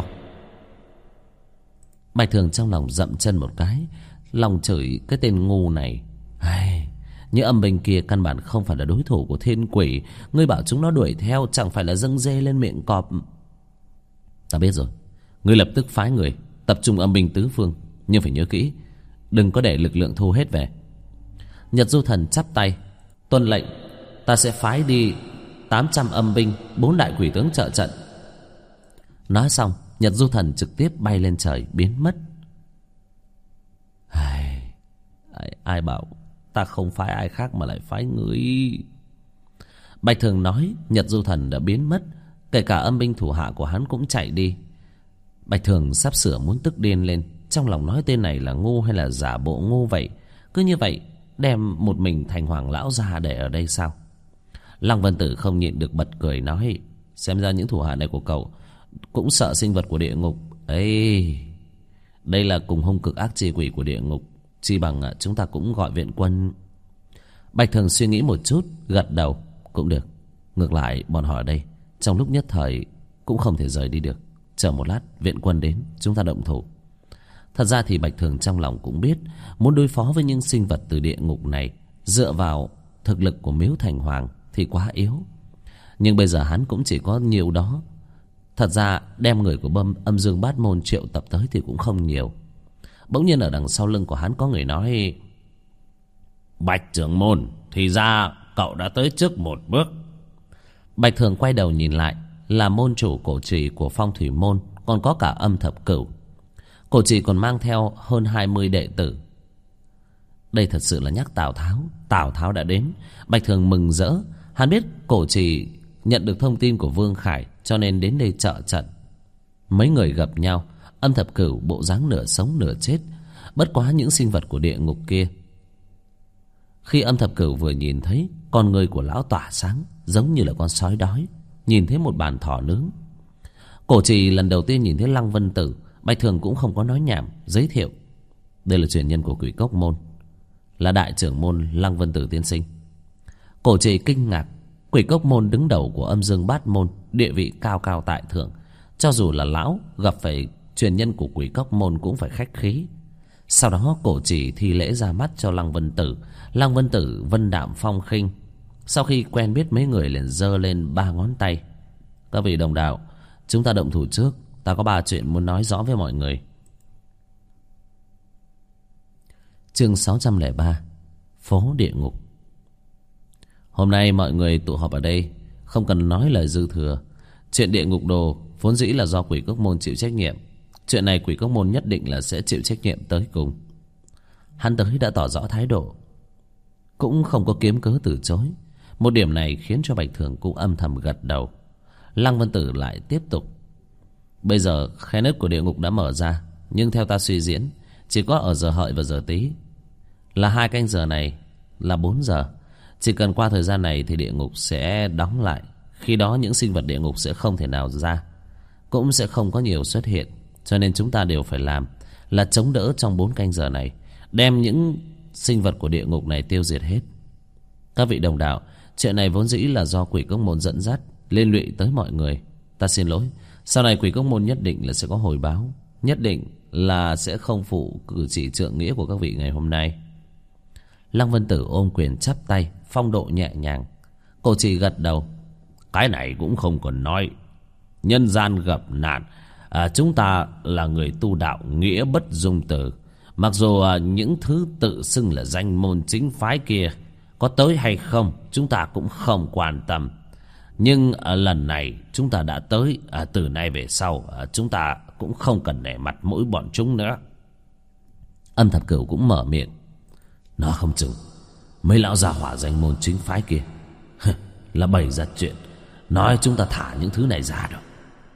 Bạch Thường trong lòng dậm chân một cái, lòng chửi cái tên ngu này. Những âm binh kia căn bản không phải là đối thủ của thiên quỷ. Ngươi bảo chúng nó đuổi theo chẳng phải là dâng dê lên miệng cọp. Ta biết rồi, ngươi lập tức phái người tập trung âm binh tứ phương, nhưng phải nhớ kỹ, đừng có để lực lượng thu hết về. Nhật Du Thần chắp tay, tuân lệnh. Ta sẽ phái đi 800 âm binh, 4 đại quỷ tướng trợ trận. Nói xong, Nhật Du Thần trực tiếp bay lên trời biến mất. Ai bảo ta không phái ai khác mà lại phái ngươi? Bạch Thường nói Nhật Du Thần đã biến mất, kể cả âm binh thủ hạ của hắn cũng chạy đi. Bạch Thường sắp sửa muốn tức điên lên, trong lòng nói tên này là ngu hay là giả bộ ngu vậy. Cứ như vậy đem một mình Thành Hoàng lão ra để ở đây sao? Lăng Vân Tử không nhịn được bật cười nói, xem ra những thủ hạ này của cậu cũng sợ sinh vật của địa ngục ấy. Đây là cùng hung cực ác chi quỷ của địa ngục, chi bằng chúng ta cũng gọi viện quân. Bạch Thường suy nghĩ một chút, gật đầu. Cũng được, ngược lại bọn họ ở đây trong lúc nhất thời cũng không thể rời đi được. Chờ một lát viện quân đến, chúng ta động thủ. Thật ra thì Bạch Thường trong lòng cũng biết, muốn đối phó với những sinh vật từ địa ngục này dựa vào thực lực của Miếu Thành Hoàng thì quá yếu. Nhưng bây giờ hắn cũng chỉ có nhiều đó. Thật ra đem người của Âm Dương Bát Môn triệu tập tới thì cũng không nhiều. Bỗng nhiên ở đằng sau lưng của hắn có người nói, Bạch trưởng môn, thì ra cậu đã tới trước một bước. Bạch Thường quay đầu nhìn lại, là môn chủ Cổ Trì của Phong Thủy Môn, còn có cả Âm Thập Cửu. Cổ Trì còn mang theo hơn 20 đệ tử. Đây thật sự là nhắc Tào Tháo. Tào Tháo đã đến. Bạch Thường mừng rỡ. Hắn biết Cổ Trì nhận được thông tin của Vương Khải, cho nên đến đây trợ trận. Mấy người gặp nhau. Âm Thập Cửu bộ dáng nửa sống nửa chết. Bất quá những sinh vật của địa ngục kia, khi Âm Thập Cửu vừa nhìn thấy, con người của lão tỏa sáng, giống như là con sói đói nhìn thấy một bàn thỏ nướng. Cổ Trì lần đầu tiên nhìn thấy Lăng Vân Tử, Bạch Thường cũng không có nói nhảm, giới thiệu. Đây là truyền nhân của Quỷ Cốc Môn, là đại trưởng môn Lăng Vân Tử tiên sinh. Cổ Trì kinh ngạc. Quỷ Cốc Môn đứng đầu của Âm Dương Bát Môn, địa vị cao cao tại thượng. Cho dù là lão gặp phải truyền nhân của Quỷ Cốc Môn cũng phải khách khí. Sau đó Cổ Trì thi lễ ra mắt cho Lăng Vân Tử. Lăng Vân Tử vân đạm phong khinh. Sau khi quen biết mấy người liền giơ lên 3 ngón tay. Các vị đồng đạo, chúng ta động thủ trước. Ta có 3 chuyện muốn nói rõ với mọi người. Chương 603, Phố Địa Ngục. Hôm nay mọi người tụ họp ở đây, không cần nói lời dư thừa. Chuyện địa ngục đồ vốn dĩ là do Quỷ Cốc Môn chịu trách nhiệm. Chuyện này Quỷ Cốc Môn nhất định là sẽ chịu trách nhiệm tới cùng. Hắn tới đã tỏ rõ thái độ, cũng không có kiếm cớ từ chối. Một điểm này khiến cho Bạch Thường cũng âm thầm gật đầu. Lăng Vân Tử lại tiếp tục. Bây giờ khe nứt của địa ngục đã mở ra, nhưng theo ta suy diễn, chỉ có ở giờ hợi và giờ tí, là 2 canh giờ này là 4 giờ. Chỉ cần qua thời gian này thì địa ngục sẽ đóng lại. Khi đó những sinh vật địa ngục sẽ không thể nào ra, cũng sẽ không có nhiều xuất hiện. Cho nên chúng ta đều phải làm là chống đỡ trong 4 canh giờ này, đem những sinh vật của địa ngục này tiêu diệt hết. Các vị đồng đạo, chuyện này vốn dĩ là do Quỷ Cốc Môn dẫn dắt, liên lụy tới mọi người. Ta xin lỗi, Sau này Quỷ Cốc Môn nhất định là sẽ có hồi báo, nhất định là sẽ không phụ cử chỉ trượng nghĩa của các vị ngày hôm nay. Lăng Vân Tử ôm quyền chắp tay, phong độ nhẹ nhàng. Cổ Trì gật đầu. Cái này cũng không cần nói. Nhân gian gặp nạn, chúng ta là người tu đạo nghĩa bất dung từ. Mặc dù những thứ tự xưng là danh môn chính phái kia có tới hay không, chúng ta cũng không quan tâm. Nhưng lần này chúng ta đã tới, từ nay về sau chúng ta cũng không cần để mặt mũi bọn chúng nữa. Âm Thập Cửu cũng mở miệng. Nó không chừng mấy lão già hỏa danh môn chính phái kia là bày ra chuyện nói chúng ta thả những thứ này ra đâu.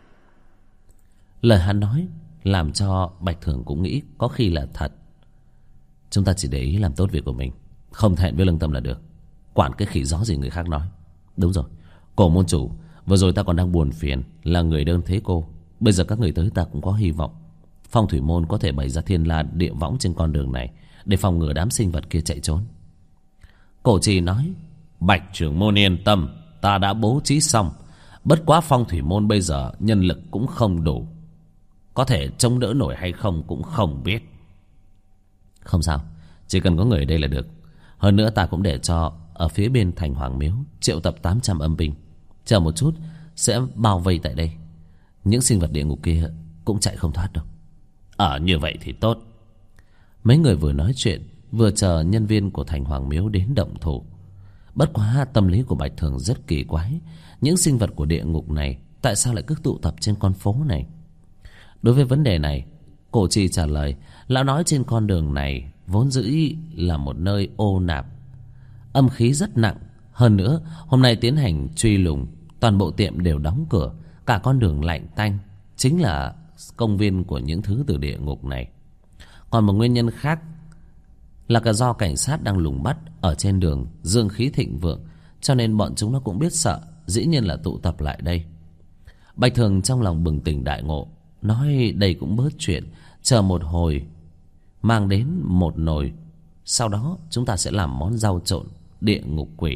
Lời hắn nói làm cho Bạch Thường cũng nghĩ có khi là thật. Chúng ta chỉ để ý làm tốt việc của mình, không thẹn với lương tâm là được, quản cái khỉ gió gì người khác nói. Đúng rồi, Cổ môn chủ, vừa rồi ta còn đang buồn phiền là người đơn thế cô. Bây giờ các người tới ta cũng có hy vọng. Phong thủy môn có thể bày ra thiên la địa võng trên con đường này để phòng ngừa đám sinh vật kia chạy trốn. Cổ Trì nói. Bạch trưởng môn yên tâm, ta đã bố trí xong. Bất quá phong thủy môn bây giờ nhân lực cũng không đủ, có thể chống đỡ nổi hay không cũng không biết. Không sao, chỉ cần có người ở đây là được. Hơn nữa ta cũng để cho ở phía bên thành Hoàng Miếu triệu tập 800 âm binh, chờ một chút sẽ bao vây tại đây. Những sinh vật địa ngục kia cũng chạy không thoát đâu. Như vậy thì tốt. Mấy người vừa nói chuyện vừa chờ nhân viên của thành Hoàng Miếu đến động thủ. Bất quá tâm lý của Bạch Thường rất kỳ quái. Những sinh vật của địa ngục này tại sao lại cứ tụ tập trên con phố này? Đối với vấn đề này, Cổ Trì trả lời. Lão nói trên con đường này vốn dĩ là một nơi ô nạp, âm khí rất nặng. Hơn nữa hôm nay tiến hành truy lùng, toàn bộ tiệm đều đóng cửa, cả con đường lạnh tanh, chính là công viên của những thứ từ địa ngục này. Còn một nguyên nhân khác là cả do cảnh sát đang lùng bắt ở trên đường, dương khí thịnh vượng, cho nên bọn chúng nó cũng biết sợ, dĩ nhiên là tụ tập lại đây. Bạch Thường trong lòng bừng tỉnh đại ngộ, nói đây cũng bớt chuyện, chờ một hồi mang đến một nồi, sau đó chúng ta sẽ làm món rau trộn địa ngục quỷ.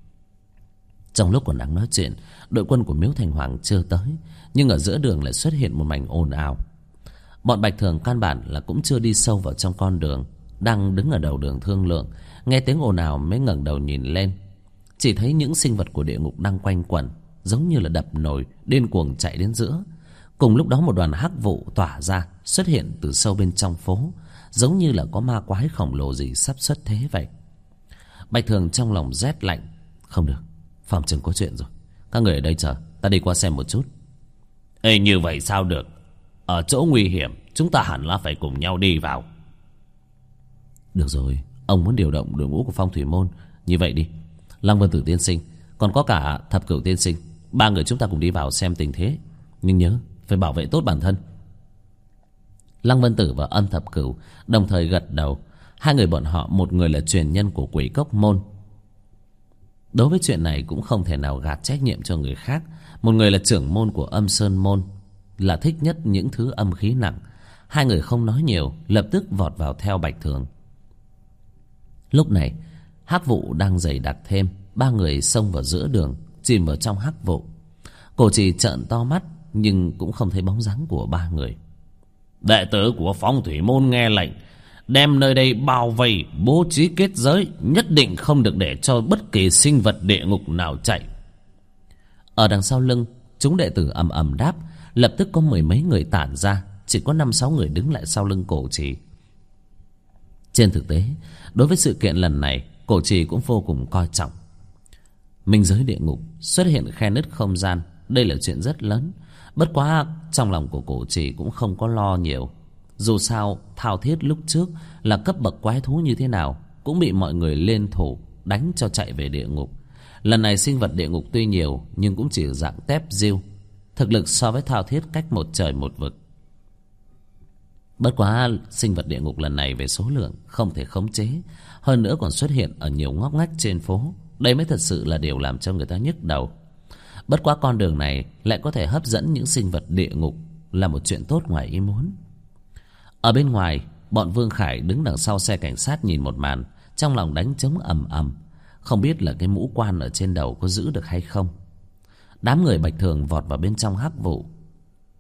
Trong lúc còn đang nói chuyện, đội quân của Miếu Thành Hoàng chưa tới, nhưng ở giữa đường lại xuất hiện một mảnh ồn ào. Bọn Bạch Thường căn bản là cũng chưa đi sâu vào trong con đường, đang đứng ở đầu đường thương lượng, nghe tiếng ồn ào mới ngẩng đầu nhìn lên. Chỉ thấy những sinh vật của địa ngục đang quanh quẩn, giống như là đập nồi, điên cuồng chạy đến giữa. Cùng lúc đó một đoàn hắc vụ tỏa ra, xuất hiện từ sâu bên trong phố, giống như là có ma quái khổng lồ gì sắp xuất thế vậy. Bạch Thường trong lòng rét lạnh. Không được, phòng chừng có chuyện rồi. Các người ở đây chờ, ta đi qua xem một chút. Ê, như vậy sao được? Ở chỗ nguy hiểm, chúng ta hẳn là phải cùng nhau đi vào. Được rồi, ông muốn điều động đội ngũ của phong thủy môn, như vậy đi. Lăng Vân Tử tiên sinh, còn có cả Thập Cửu tiên sinh, ba người chúng ta cùng đi vào xem tình thế. Nhưng nhớ, phải bảo vệ tốt bản thân. Lăng Vân Tử và Âm Thập Cửu đồng thời gật đầu. Hai người bọn họ, một người là truyền nhân của Quỷ Cốc Môn, đối với chuyện này cũng không thể nào gạt trách nhiệm cho người khác. Một người là trưởng môn của Âm Sơn Môn, là thích nhất những thứ âm khí nặng. Hai người không nói nhiều, lập tức vọt vào theo Bạch Thường. Lúc này hắc vụ đang dày đặc thêm, ba người xông vào giữa đường, chìm vào trong hắc vụ. Cổ Trì trợn to mắt, nhưng cũng không thấy bóng dáng của ba người. Đệ tử của phong thủy môn nghe lệnh, đem nơi đây bao vây, bố trí kết giới, nhất định không được để cho bất kỳ sinh vật địa ngục nào chạy. Ở đằng sau lưng, chúng đệ tử ầm ầm đáp. Lập tức có mười mấy người tản ra, chỉ có 5-6 người đứng lại sau lưng Cổ Trì. Trên thực tế, đối với sự kiện lần này, Cổ Trì cũng vô cùng coi trọng. Minh giới địa ngục xuất hiện khe nứt không gian, đây là chuyện rất lớn. Bất quá trong lòng của Cổ Trì cũng không có lo nhiều. Dù sao Thao Thiết lúc trước là cấp bậc quái thú như thế nào cũng bị mọi người lên thủ đánh cho chạy về địa ngục. Lần này sinh vật địa ngục tuy nhiều, nhưng cũng chỉ dạng tép diêu, thực lực so với Thao Thiết cách một trời một vực. Bất quá sinh vật địa ngục lần này về số lượng không thể khống chế, hơn nữa còn xuất hiện ở nhiều ngóc ngách trên phố. Đây mới thật sự là điều làm cho người ta nhức đầu. Bất quá con đường này lại có thể hấp dẫn những sinh vật địa ngục, là một chuyện tốt ngoài ý muốn. Ở bên ngoài, bọn Vương Khải đứng đằng sau xe cảnh sát nhìn một màn, trong lòng đánh trống ầm ầm, không biết là cái mũ quan ở trên đầu có giữ được hay không. Đám người Bạch Thường vọt vào bên trong hắc vụ.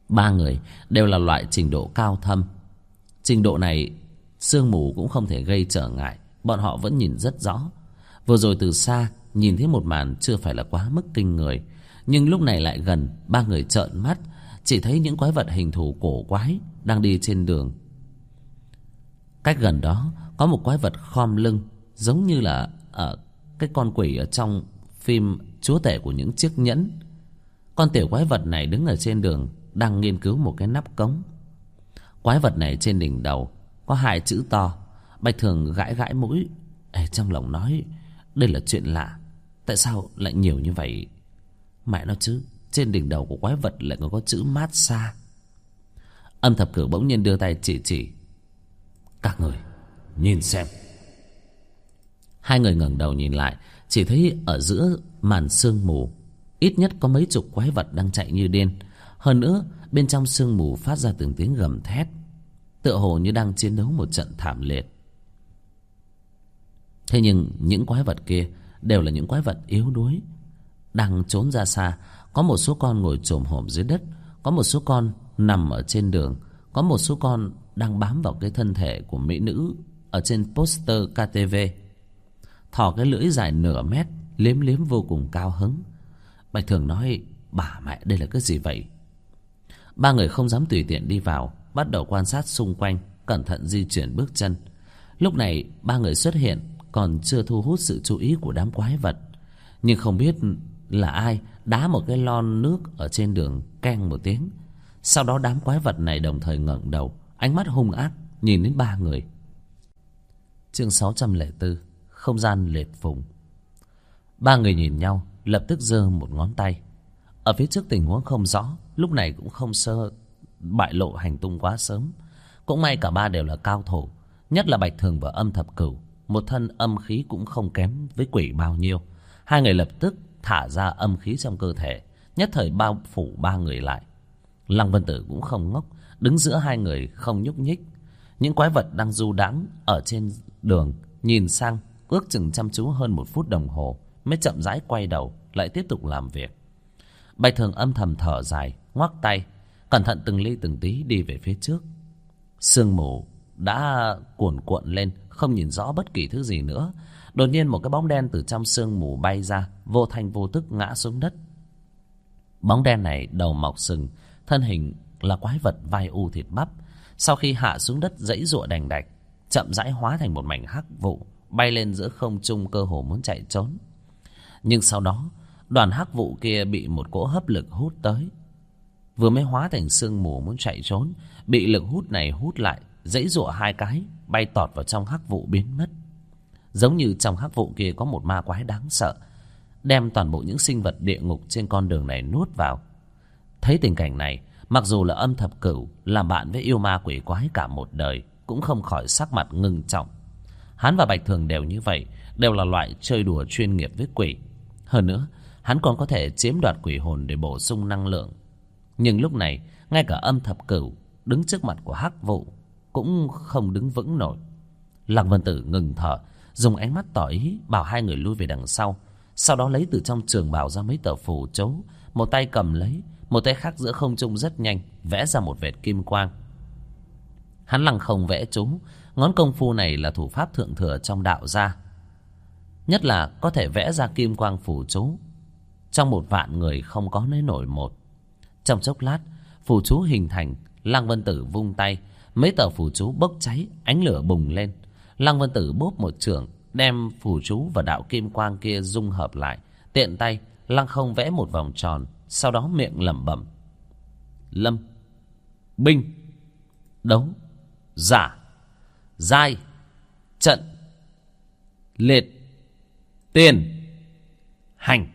Ba người đều là loại trình độ cao thâm. Trình độ này sương mù cũng không thể gây trở ngại, bọn họ vẫn nhìn rất rõ. Vừa rồi từ xa nhìn thấy một màn chưa phải là quá mức kinh người, nhưng lúc này lại gần, ba người trợn mắt chỉ thấy những quái vật hình thù cổ quái đang đi trên đường. Cách gần đó có một quái vật khom lưng, giống như là cái con quỷ ở trong phim Chúa tể của những chiếc nhẫn. Con tiểu quái vật này đứng ở trên đường, đang nghiên cứu một cái nắp cống. Quái vật này trên đỉnh đầu có hai chữ to. Bạch Thường gãi gãi mũi, trong lòng nói đây là chuyện lạ, tại sao lại nhiều như vậy? Mẹ nó chứ, trên đỉnh đầu của quái vật lại còn có chữ mát xa. Âm Thập Cửu bỗng nhiên đưa tay chỉ. Các người nhìn xem. Hai người ngẩng đầu nhìn lại, chỉ thấy ở giữa màn sương mù ít nhất có mấy chục quái vật đang chạy như điên. Hơn nữa bên trong sương mù phát ra từng tiếng gầm thét, tựa hồ như đang chiến đấu một trận thảm liệt. Thế nhưng những quái vật kia đều là những quái vật yếu đuối, đang trốn ra xa. Có một số con ngồi chồm hổm dưới đất, có một số con nằm ở trên đường, có một số con đang bám vào cái thân thể của mỹ nữ ở trên poster KTV, thò cái lưỡi dài nửa mét, liếm liếm vô cùng cao hứng. Bạch Thường nói, bà mẹ đây là cái gì vậy? Ba người không dám tùy tiện đi vào, bắt đầu quan sát xung quanh, cẩn thận di chuyển bước chân. Lúc này ba người xuất hiện còn chưa thu hút sự chú ý của đám quái vật, nhưng không biết là ai đá một cái lon nước ở trên đường, keng một tiếng. Sau đó đám quái vật này đồng thời ngẩng đầu, ánh mắt hung ác nhìn đến ba người. Chương 604, không gian liệt vùng. Ba người nhìn nhau, lập tức giơ một ngón tay. Ở phía trước tình huống không rõ, lúc này cũng không sơ bại lộ hành tung quá sớm. Cũng may cả ba đều là cao thủ, nhất là Bạch Thường và Âm Thập Cửu, một thân âm khí cũng không kém với quỷ bao nhiêu. Hai người lập tức thả ra âm khí trong cơ thể, nhất thời bao phủ ba người lại. Lăng Vân Tử cũng không ngốc, đứng giữa hai người không nhúc nhích. Những quái vật đang du đãng ở trên đường nhìn sang, ước chừng chăm chú hơn 1 phút đồng hồ mới chậm rãi quay đầu lại tiếp tục làm việc. Bạch Thường âm thầm thở dài, ngoắc tay, cẩn thận từng ly từng tí đi về phía trước. Sương mù đã cuồn cuộn lên, không nhìn rõ bất kỳ thứ gì nữa. Đột nhiên một cái bóng đen từ trong sương mù bay ra, vô thanh vô tức ngã xuống đất. Bóng đen này đầu mọc sừng, thân hình là quái vật vai u thịt bắp. Sau khi hạ xuống đất giãy giụa đành đạch, chậm rãi hóa thành một mảnh hắc vụ, bay lên giữa không trung, cơ hồ muốn chạy trốn. Nhưng sau đó đoàn hắc vụ kia bị một cỗ hấp lực hút tới. Vừa mới hóa thành sương mù muốn chạy trốn, bị lực hút này hút lại, giãy giụa 2 cái, bay tọt vào trong hắc vụ biến mất. Giống như trong hắc vụ kia có một ma quái đáng sợ, đem toàn bộ những sinh vật địa ngục trên con đường này nuốt vào. Thấy tình cảnh này, mặc dù là Âm Thập Cửu làm bạn với yêu ma quỷ quái cả một đời, cũng không khỏi sắc mặt ngưng trọng. Hắn và Bạch Thường đều như vậy, đều là loại chơi đùa chuyên nghiệp với quỷ. Hơn nữa, hắn còn có thể chiếm đoạt quỷ hồn để bổ sung năng lượng. Nhưng lúc này, ngay cả Âm Thập Cửu đứng trước mặt của hắc vụ cũng không đứng vững nổi. Lăng Vân Tử ngừng thở, dùng ánh mắt tỏ ý bảo hai người lui về đằng sau. Sau đó lấy từ trong trường bào ra mấy tờ phù chú, một tay cầm lấy, một tay khác giữa không trung rất nhanh vẽ ra một vệt kim quang. Hắn lăng không vẽ chú, ngón công phu này là thủ pháp thượng thừa trong đạo gia, nhất là có thể vẽ ra kim quang phù chú. Trong 1.000.000 người không có lấy nổi một. Trong chốc lát, phù chú hình thành. Lăng Vân Tử vung tay, mấy tờ phù chú bốc cháy, ánh lửa bùng lên. Lăng Vân Tử bóp một chưởng, đem phù chú và đạo kim quang kia dung hợp lại. Tiện tay lăng không vẽ một vòng tròn, sau đó miệng lẩm bẩm: Lâm, binh, đấu, giả, giai, trận, liệt, tiền, hành.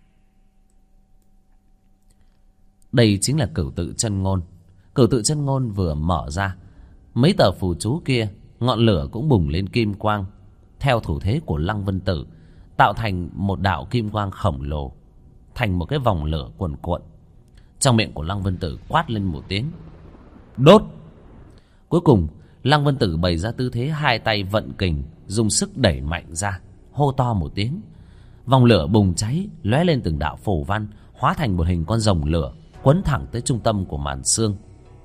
Đây chính là Cửu Tự Chân Ngôn. Cửu Tự Chân Ngôn vừa mở ra, mấy tờ phù chú kia ngọn lửa cũng bùng lên kim quang, theo thủ thế của Lăng Vân Tử, tạo thành một đạo kim quang khổng lồ, thành một cái vòng lửa cuồn cuộn. Trong miệng của Lăng Vân Tử quát lên một tiếng: Đốt! Cuối cùng Lăng Vân Tử bày ra tư thế hai tay vận kình, dùng sức đẩy mạnh ra, hô to một tiếng. Vòng lửa bùng cháy, lóe lên từng đạo phù văn, hóa thành một hình con rồng lửa, quấn thẳng tới trung tâm của màn xương.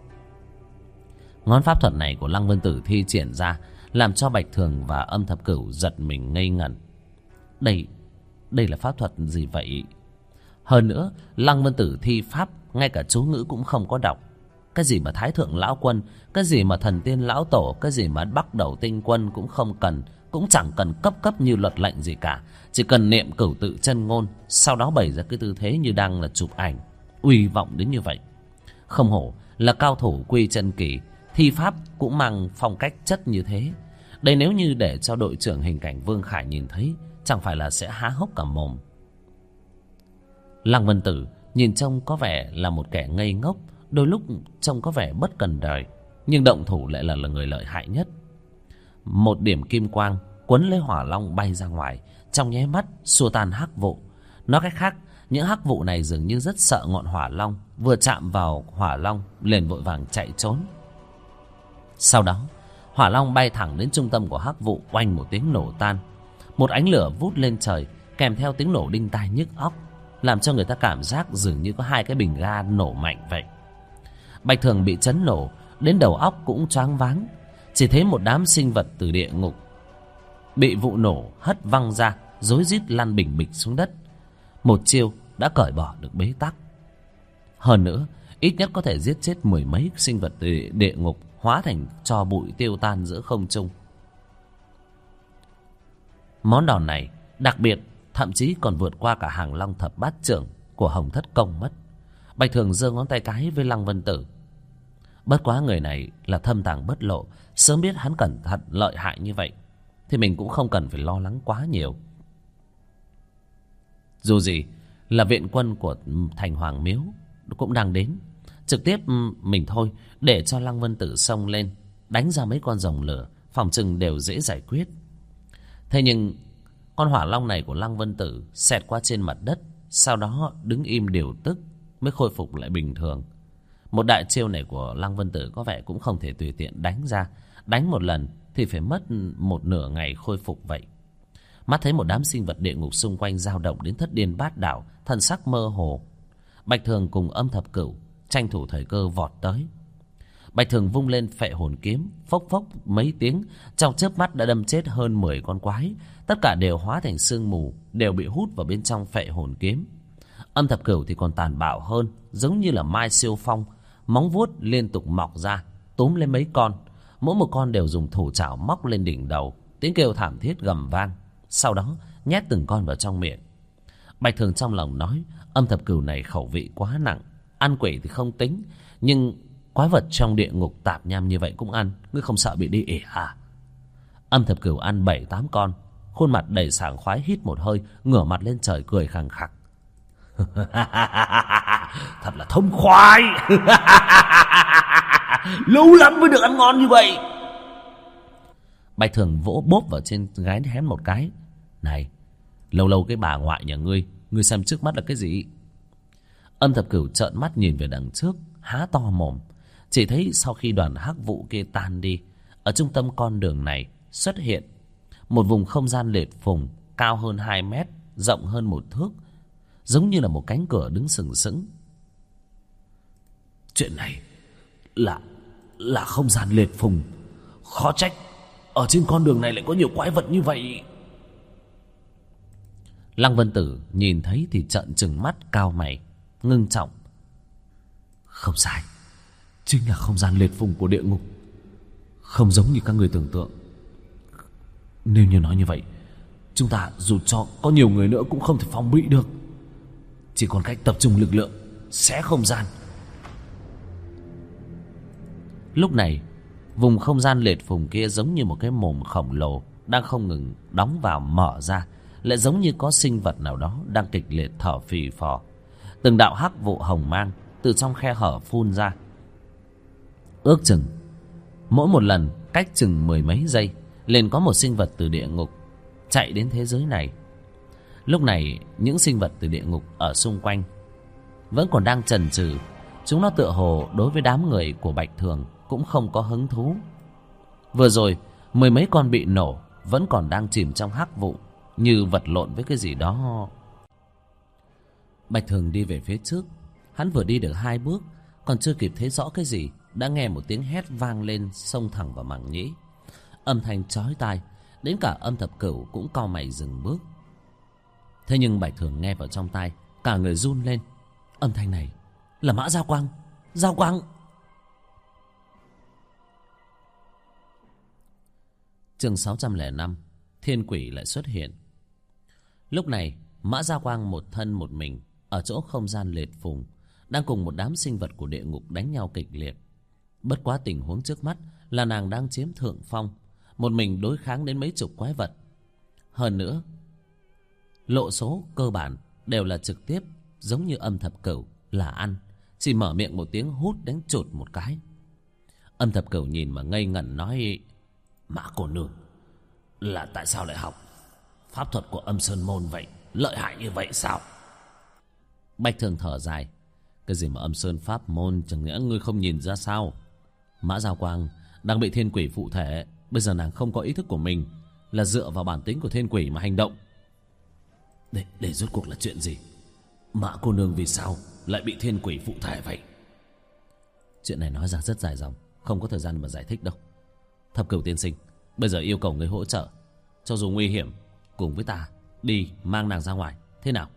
Ngón pháp thuật này của Lăng Vân Tử thi triển ra làm cho Bạch Thường và Âm Thập Cửu giật mình ngây ngẩn. Đây là pháp thuật gì vậy? Hơn nữa, Lăng Vân Tử thi pháp ngay cả chú ngữ cũng không có đọc. Cái gì mà Thái Thượng Lão Quân, cái gì mà Thần Tiên Lão Tổ, cái gì mà Bắc Đầu Tinh Quân cũng không cần, cũng chẳng cần cấp như luật lệnh gì cả. Chỉ cần niệm cửu tự chân ngôn, sau đó bày ra cái tư thế như đang là chụp ảnh, uy vọng đến như vậy. Không hổ là cao thủ Quy Chân Kỳ, thi pháp cũng mang phong cách chất như thế. Đây nếu như để cho đội trưởng hình cảnh Vương Khải nhìn thấy, chẳng phải là sẽ há hốc cả mồm. Lăng Vân Tử nhìn trông có vẻ là một kẻ ngây ngốc, đôi lúc trông có vẻ bất cần đời, nhưng động thủ lại là người lợi hại nhất. Một điểm kim quang quấn lấy hỏa long bay ra ngoài, trong nháy mắt xua tan hắc vụ. Nói cách khác, những hắc vụ này dường như rất sợ ngọn hỏa long, vừa chạm vào hỏa long liền vội vàng chạy trốn. Sau đó, hỏa long bay thẳng đến trung tâm của hắc vụ, oanh một tiếng nổ tan. Một ánh lửa vút lên trời, kèm theo tiếng nổ đinh tai nhức óc, làm cho người ta cảm giác dường như có hai cái bình ga nổ mạnh vậy. Bạch Thường bị chấn nổ, đến đầu óc cũng choáng váng. Chỉ thấy một đám sinh vật từ địa ngục bị vụ nổ hất văng ra, rối rít lăn bình bịch xuống đất. Một chiêu đã cởi bỏ được bế tắc. Hơn nữa, ít nhất có thể giết chết mười mấy sinh vật từ địa ngục, hóa thành tro bụi tiêu tan giữa không trung. Món đòn này đặc biệt, thậm chí còn vượt qua cả hàng long thập bát trưởng của Hồng Thất Công mất. Bạch Thường giơ ngón tay cái với Lăng Vân Tử. Bất quá người này là thâm tàng bất lộ, sớm biết hắn cẩn thận lợi hại như vậy thì mình cũng không cần phải lo lắng quá nhiều. Dù gì là viện quân của thành Hoàng Miếu cũng đang đến, trực tiếp mình thôi để cho Lăng Vân Tử xông lên đánh ra mấy con rồng lửa, phòng chừng đều dễ giải quyết. Thế nhưng con hỏa long này của Lăng Vân Tử xẹt qua trên mặt đất, sau đó đứng im điều tức mới khôi phục lại bình thường. Một đại chiêu này của Lăng Vân Tử có vẻ cũng không thể tùy tiện đánh ra. Đánh một lần thì phải mất một nửa ngày khôi phục vậy. Mắt thấy một đám sinh vật địa ngục xung quanh dao động đến thất điên bát đảo, thần sắc mơ hồ, Bạch Thường cùng Âm Thập Cửu tranh thủ thời cơ vọt tới. Bạch Thường vung lên phệ hồn kiếm, phốc phốc mấy tiếng, trong chớp mắt đã đâm chết hơn 10 con quái. Tất cả đều hóa thành sương mù, đều bị hút vào bên trong phệ hồn kiếm. Âm Thập Cửu thì còn tàn bạo hơn, giống như là Mai Siêu Phong, móng vuốt liên tục mọc ra, túm lên mấy con. Mỗi một con đều dùng thủ chảo móc lên đỉnh đầu, tiếng kêu thảm thiết gầm vang, sau đó nhét từng con vào trong miệng. Bạch Thường trong lòng nói, Âm Thập Cửu này khẩu vị quá nặng, ăn quỷ thì không tính, nhưng quái vật trong địa ngục tạp nham như vậy cũng ăn, ngươi không sợ bị đi ỉa à? Âm Thập Cửu ăn 7-8 con, khuôn mặt đầy sảng khoái, hít một hơi, ngửa mặt lên trời cười khằng khặc. Thật là thông khoái. Lâu lắm mới được ăn ngon như vậy. Bạch Thường vỗ bốp vào trên gái hén một cái. Này, lâu lâu cái bà ngoại nhà ngươi xem trước mắt là cái gì? Âm Thập Cửu trợn mắt nhìn về đằng trước, há to mồm. Chỉ thấy sau khi đoàn hắc vụ kia tan đi, ở trung tâm con đường này xuất hiện một vùng không gian liệt phùng, cao hơn 2 mét, rộng hơn 1 thước, giống như là một cánh cửa đứng sừng sững. Chuyện này là không gian liệt phùng, khó trách ở trên con đường này lại có nhiều quái vật như vậy. Lăng Vân Tử nhìn thấy thì trợn trừng mắt, cao mày, ngưng trọng. Không sai, chính là không gian liệt phùng của địa ngục, không giống như các người tưởng tượng. Nếu như nói như vậy, chúng ta dù cho có nhiều người nữa cũng không thể phòng bị được, chỉ còn cách tập trung lực lượng xé không gian. Lúc này, vùng không gian liệt phùng kia giống như một cái mồm khổng lồ đang không ngừng đóng vào mở ra, lại giống như có sinh vật nào đó đang kịch liệt thở phì phò. Từng đạo hắc vụ hồng mang từ trong khe hở phun ra. Ước chừng mỗi một lần cách chừng 10 mấy giây liền có một sinh vật từ địa ngục chạy đến thế giới này. Lúc này những sinh vật từ địa ngục ở xung quanh vẫn còn đang chần chừ. Chúng nó tựa hồ đối với đám người của Bạch Thường cũng không có hứng thú. Vừa rồi 10 mấy con bị nổ vẫn còn đang chìm trong hắc vụ, như vật lộn với cái gì đó. Bạch Thường đi về phía trước, Hắn vừa đi được 2 bước, còn chưa kịp thấy rõ cái gì, đã nghe một tiếng hét vang lên xông thẳng vào màng nhĩ. Âm thanh chói tai, đến cả Âm Thập Cửu cũng cau mày dừng bước. Thế nhưng Bạch Thường nghe vào trong tai, cả người run lên. Âm thanh này là Mã Giao Quang. Giao Quang! Chương 605, Thiên Quỷ lại xuất hiện. Lúc này Mã Giao Quang một thân một mình ở chỗ không gian liệt phùng, đang cùng một đám sinh vật của địa ngục đánh nhau kịch liệt. Bất quá tình huống trước mắt là nàng đang chiếm thượng phong, một mình đối kháng đến mấy chục quái vật. Hơn nữa, lộ số cơ bản đều là trực tiếp, giống như Âm Thập Cửu là ăn, chỉ mở miệng một tiếng hút đánh chụt một cái. Âm Thập Cửu nhìn mà ngây ngẩn nói: Mã cô nương, là tại sao lại học pháp thuật của Âm Sơn môn vậy? Lợi hại như vậy sao? Bạch Thường thở dài: Cái gì mà Âm Sơn pháp môn, chẳng lẽ ngươi không nhìn ra sao? Mã Giao Quang đang bị thiên quỷ phụ thể, bây giờ nàng không có ý thức của mình, là dựa vào bản tính của thiên quỷ mà hành động. Để rốt cuộc là chuyện gì? Mã cô nương vì sao lại bị thiên quỷ phụ thể vậy? Chuyện này nói ra rất dài dòng, không có thời gian mà giải thích đâu. Thập Cửu tiên sinh, bây giờ yêu cầu người hỗ trợ, cho dù nguy hiểm, cùng với ta đi mang nàng ra ngoài, thế nào?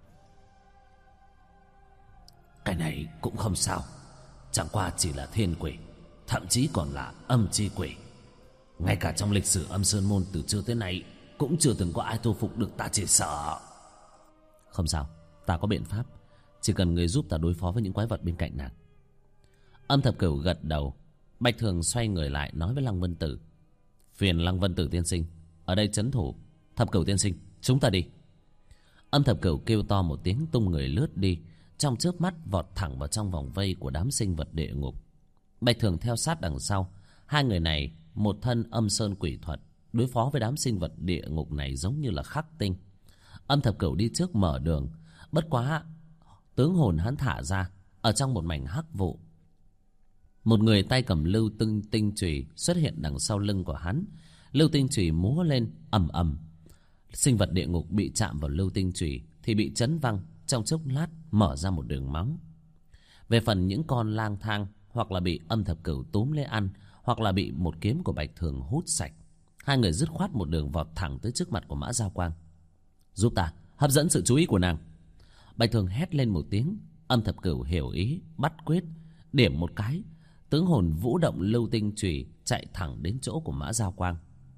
Cái này cũng không sao, chẳng qua chỉ là thiên quỷ, thậm chí còn là âm chi quỷ. Ngay cả trong lịch sử Âm Sơn môn từ trước tới nay cũng chưa từng có ai thu phục được ta, chỉ sợ. Không sao, ta có biện pháp, chỉ cần người giúp ta đối phó với những quái vật bên cạnh nàng. Âm Thập Cửu gật đầu. Bạch Thường xoay người lại nói với Lăng Vân Tử: Phiền Lăng Vân Tử tiên sinh ở đây trấn thủ. Thập Cửu tiên sinh, chúng ta đi. Âm Thập Cửu kêu to một tiếng, tung người lướt đi, trong chớp mắt vọt thẳng vào trong vòng vây của đám sinh vật địa ngục. Bạch Thường theo sát đằng sau. Hai người này một thân âm sơn quỷ thuật, đối phó với đám sinh vật địa ngục này giống như là khắc tinh. Âm Thập Cửu đi trước mở đường, bất quá tướng hồn hắn thả ra ở trong một mảnh hắc vụ. Một người tay cầm lưu tinh chùy xuất hiện đằng sau lưng của hắn. Lưu tinh chùy múa lên ầm ầm. Sinh vật địa ngục bị chạm vào lưu tinh chùy thì bị chấn văng, trong chốc lát mở ra một đường máu. Về phần những con lang thang, hoặc là bị Âm Thập Cửu túm lấy ăn, hoặc là bị một kiếm của Bạch Thường hút sạch, hai người dứt khoát một đường vọt thẳng tới trước mặt của Mã Giao Quang. Giúp ta hấp dẫn sự chú ý của nàng. Bạch Thường hét lên một tiếng. Âm Thập Cửu hiểu ý, bắt quyết, điểm một cái, tướng hồn vũ động lưu tinh chùy chạy thẳng đến chỗ của Mã Giao Quang.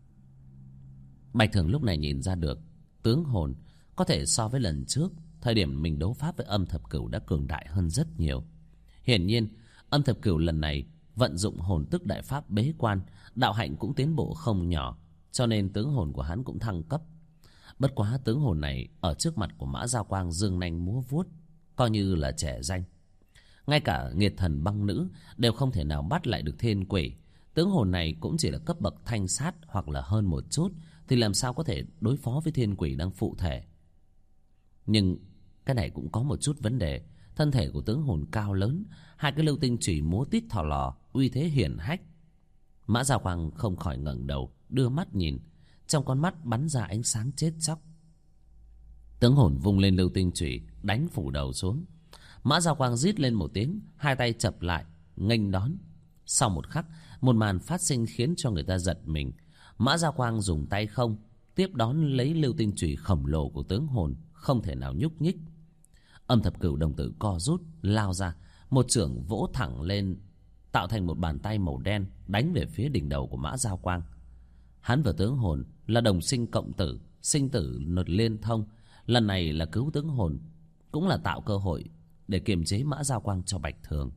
Bạch Thường lúc này nhìn ra được tướng hồn có thể so với lần trước, thời điểm mình đấu pháp với Âm Thập Cửu đã cường đại hơn rất nhiều. Hiển nhiên Âm Thập Cửu lần này vận dụng hồn tức đại pháp bế quan, đạo hạnh cũng tiến bộ không nhỏ, cho nên tướng hồn của hắn cũng thăng cấp. Bất quá tướng hồn này ở trước mặt của Mã Giao Quang dương nanh múa vuốt, coi như là trẻ danh. Ngay cả nghiệt thần băng nữ đều không thể nào bắt lại được thiên quỷ. Tướng hồn này cũng chỉ là cấp bậc thanh sát hoặc là hơn một chút, thì làm sao có thể đối phó với thiên quỷ đang phụ thể. Nhưng cái này cũng có một chút vấn đề. Thân thể của tướng hồn cao lớn, hai cái lưu tinh chùy múa tít thò lò, uy thế hiển hách. Mã Giao Quang không khỏi ngẩng đầu, đưa mắt nhìn, trong con mắt bắn ra ánh sáng chết chóc. Tướng hồn vung lên lưu tinh chùy đánh phủ đầu xuống. Mã Giao Quang rít lên một tiếng, hai tay chập lại nghênh đón. Sau một khắc, một màn phát sinh khiến cho người ta giật mình. Mã Giao Quang dùng tay không tiếp đón lấy lưu tinh chùy khổng lồ của tướng hồn, không thể nào nhúc nhích. Âm Thập Cửu đồng tử co rút, lao ra, một chưởng vỗ thẳng lên, tạo thành một bàn tay màu đen đánh về phía đỉnh đầu của Mã Giao Quang. Hắn và tướng hồn là đồng sinh cộng tử, sinh tử nột liên thông. Lần này là cứu tướng hồn, cũng là tạo cơ hội để kiềm chế Mã Giao Quang cho Bạch Thường.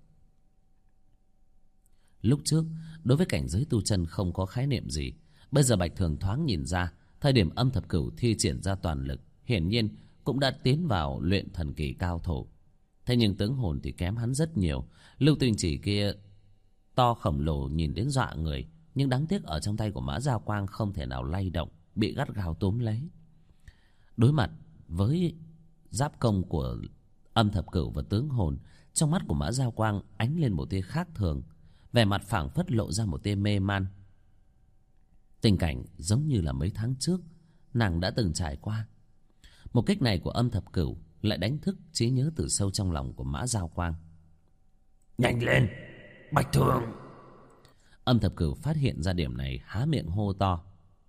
Lúc trước đối với cảnh giới tu chân không có khái niệm gì, bây giờ Bạch Thường thoáng nhìn ra, thời điểm Âm Thập Cửu thi triển ra toàn lực, hiển nhiên cũng đã tiến vào luyện thần kỳ cao thủ. Thế nhưng tướng hồn thì kém hắn rất nhiều. Lưu tinh chỉ kia to khổng lồ nhìn đến dọa người, nhưng đáng tiếc ở trong tay của Mã Giao Quang không thể nào lay động, bị gắt gao túm lấy. Đối mặt với giáp công của Âm Thập Cửu và tướng hồn, trong mắt của Mã Giao Quang ánh lên một tia khác thường, vẻ mặt phảng phất lộ ra một tia mê man. Tình cảnh giống như là mấy tháng trước nàng đã từng trải qua. Một kích này của Âm Thập Cửu lại đánh thức trí nhớ từ sâu trong lòng của Mã Giao Quang. Nhanh lên, Bạch Thường! Âm Thập Cửu phát hiện ra điểm này, há miệng hô to.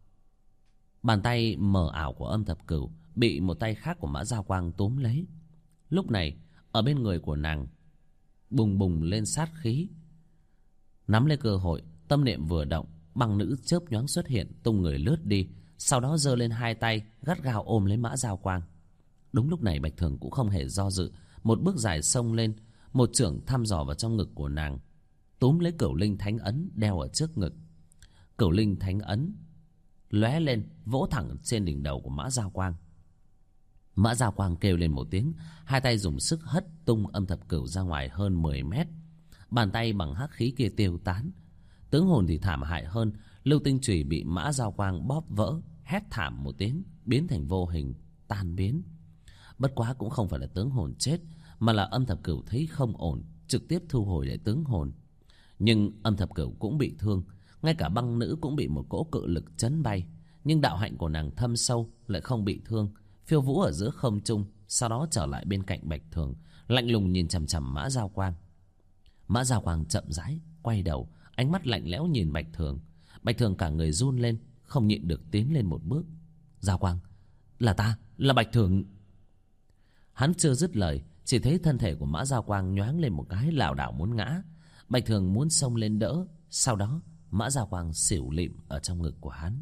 Bàn tay mờ ảo của Âm Thập Cửu bị một tay khác của Mã Giao Quang túm lấy. Lúc này ở bên người của nàng bùng bùng lên sát khí. Nắm lấy cơ hội, tâm niệm vừa động, băng nữ chớp nhoáng xuất hiện, tung người lướt đi, sau đó giơ lên hai tay gắt gao ôm lấy Mã Giao Quang. Đúng lúc này Bạch Thường cũng không hề do dự, một bước dài xông lên, một chưởng thăm dò vào trong ngực của nàng, túm lấy Cửu Linh Thánh Ấn đeo ở trước ngực. Cửu Linh Thánh Ấn lóe lên, vỗ thẳng trên đỉnh đầu của Mã Giao Quang. Mã Giao Quang kêu lên một tiếng, hai tay dùng sức hất tung Âm Thập Cửu ra ngoài hơn 10 mét. Bàn tay bằng hắc khí kia tiêu tán. Tướng hồn thì thảm hại hơn, lưu tinh chùy bị Mã Giao Quang bóp vỡ, hét thảm một tiếng, biến thành vô hình, tan biến. Bất quá cũng không phải là tướng hồn chết, mà là Âm Thập Cửu thấy không ổn, trực tiếp thu hồi lại tướng hồn. Nhưng Âm Thập Cửu cũng bị thương, ngay cả băng nữ cũng bị một cỗ cự lực chấn bay. Nhưng đạo hạnh của nàng thâm sâu, lại không bị thương, phiêu vũ ở giữa không trung, sau đó trở lại bên cạnh Bạch Thường, lạnh lùng nhìn chằm chằm Mã Giao Quang. Mã Giao Quang chậm rãi quay đầu, ánh mắt lạnh lẽo nhìn Bạch Thường. Bạch Thường cả người run lên, không nhịn được tiến lên một bước. Giao Quang, là ta, là Bạch Thường. Hắn chưa dứt lời, chỉ thấy thân thể của Mã Giao Quang nhoáng lên một cái, lảo đảo muốn ngã. Bạch Thường muốn xông lên đỡ, sau đó Mã Giao Quang xỉu lịm ở trong ngực của hắn.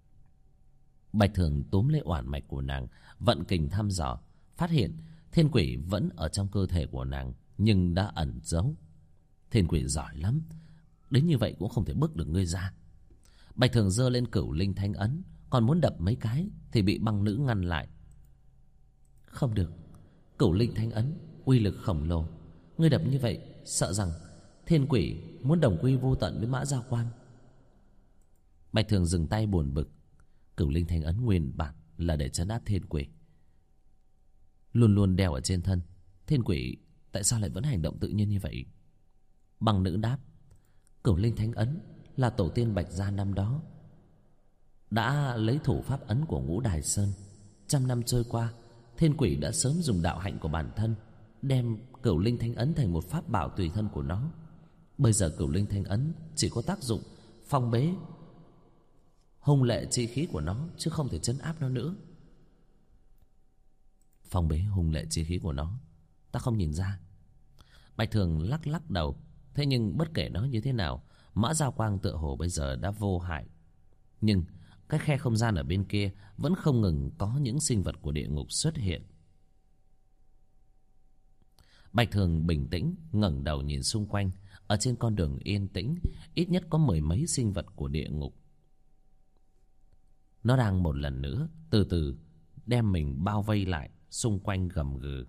Bạch Thường túm lấy oản mạch của nàng, vận kình thăm dò, phát hiện thiên quỷ vẫn ở trong cơ thể của nàng, nhưng đã ẩn giấu. Thiên quỷ giỏi lắm, đến như vậy cũng không thể bức được ngươi ra. Bạch Thường giơ lên Cửu Linh Thánh Ấn, còn muốn đập mấy cái thì bị băng nữ ngăn lại. Không được, Cửu Linh Thánh Ấn uy lực khổng lồ, ngươi đập như vậy sợ rằng thiên quỷ muốn đồng quy vô tận với Mã Giao Quang. Bạch Thường dừng tay buồn bực. Cửu Linh Thánh Ấn nguyên bản là để trấn áp thiên quỷ, luôn luôn đeo ở trên thân. Thiên quỷ tại sao lại vẫn hành động tự nhiên như vậy? Băng nữ đáp, Cửu Linh Thánh Ấn là tổ tiên Bạch gia năm đó đã lấy thủ pháp ấn của Ngũ Đài Sơn. Trăm năm trôi qua, thiên quỷ đã sớm dùng đạo hạnh của bản thân đem Cửu Linh Thánh Ấn thành một pháp bảo tùy thân của nó. Bây giờ Cửu Linh Thánh Ấn chỉ có tác dụng phong bế hung lệ chi khí của nó, chứ không thể trấn áp nó nữa. Phong bế hung lệ chi khí của nó, ta không nhìn ra. Bạch Thường lắc lắc đầu. Thế nhưng bất kể nó như thế nào, Mã Giao Quang tựa hồ bây giờ đã vô hại. Nhưng cái khe không gian ở bên kia vẫn không ngừng có những sinh vật của địa ngục xuất hiện. Bạch Thường bình tĩnh ngẩng đầu nhìn xung quanh. Ở trên con đường yên tĩnh, ít nhất có 10 mấy sinh vật của địa ngục. Nó đang một lần nữa từ từ đem mình bao vây lại, xung quanh gầm gừ.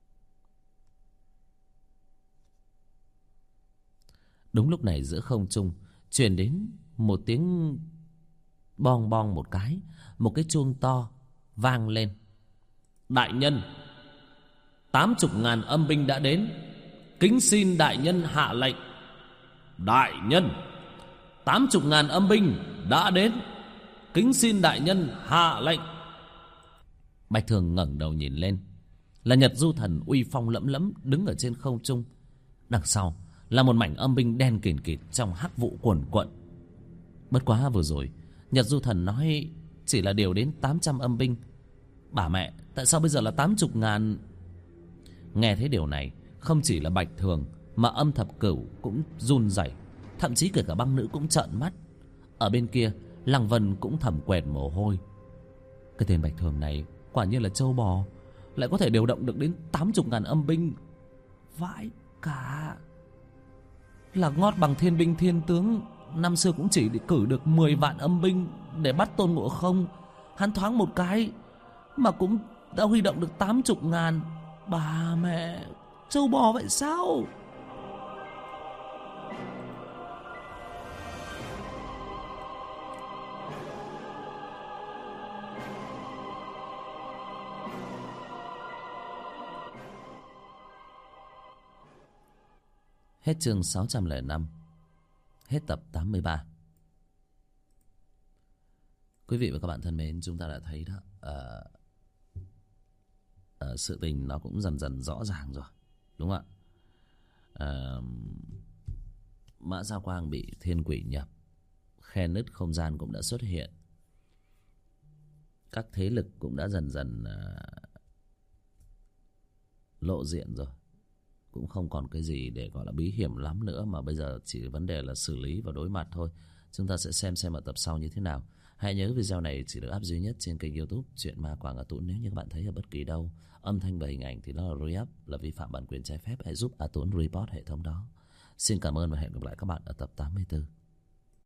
Đúng lúc này giữa không trung truyền đến một tiếng bong bong một cái, một cái chuông to vang lên. Đại nhân, 80.000 âm binh đã đến, kính xin đại nhân hạ lệnh. Đại nhân, 80.000 âm binh đã đến, kính xin đại nhân hạ lệnh. Bạch Thường ngẩng đầu nhìn lên, là Nhật Du Thần uy phong lẫm lẫm đứng ở trên không trung. Đằng sau là một mảnh âm binh đen kịt kịt trong hắc vụ cuồn cuộn. Bất quá vừa rồi Nhật Du Thần nói chỉ là điều đến 800 âm binh. Bà mẹ, tại sao bây giờ là 80.000? Nghe thấy điều này, không chỉ là Bạch Thường mà Âm Thập Cửu cũng run rẩy, thậm chí kể cả băng nữ cũng trợn mắt. Ở bên kia, Lăng Vân cũng thầm quệt mồ hôi. Cái tên Bạch Thường này quả nhiên là trâu bò, lại có thể điều động được đến 80.000 âm binh. Vãi cả, là ngót bằng thiên binh thiên tướng. Năm xưa cũng chỉ cử được 10 vạn âm binh để bắt Tôn Ngộ Không. Hắn thoáng một cái mà cũng đã huy động được 80.000. Bà mẹ, trâu bò vậy sao? Hết chương 605. Hết tập 83. Quý vị và các bạn thân mến, chúng ta đã thấy đó, sự tình nó cũng dần dần rõ ràng rồi, đúng không ạ? Mã Gia Quang bị thiên quỷ nhập, khe nứt không gian cũng đã xuất hiện, các thế lực cũng đã dần dần lộ diện rồi, cũng không còn cái gì để gọi là bí hiểm lắm nữa, mà bây giờ chỉ vấn đề là xử lý và đối mặt thôi. Chúng ta sẽ xem ở tập sau như thế nào. Hãy nhớ video này chỉ được up duy nhất trên kênh YouTube Chuyện Ma Quảng Hà Tũng. Nếu như các bạn thấy ở bất kỳ đâu âm thanh và hình ảnh thì nó là re-up, là vi phạm bản quyền trái phép, hãy giúp A Tũng report hệ thống đó. Xin cảm ơn và hẹn gặp lại các bạn ở tập 84.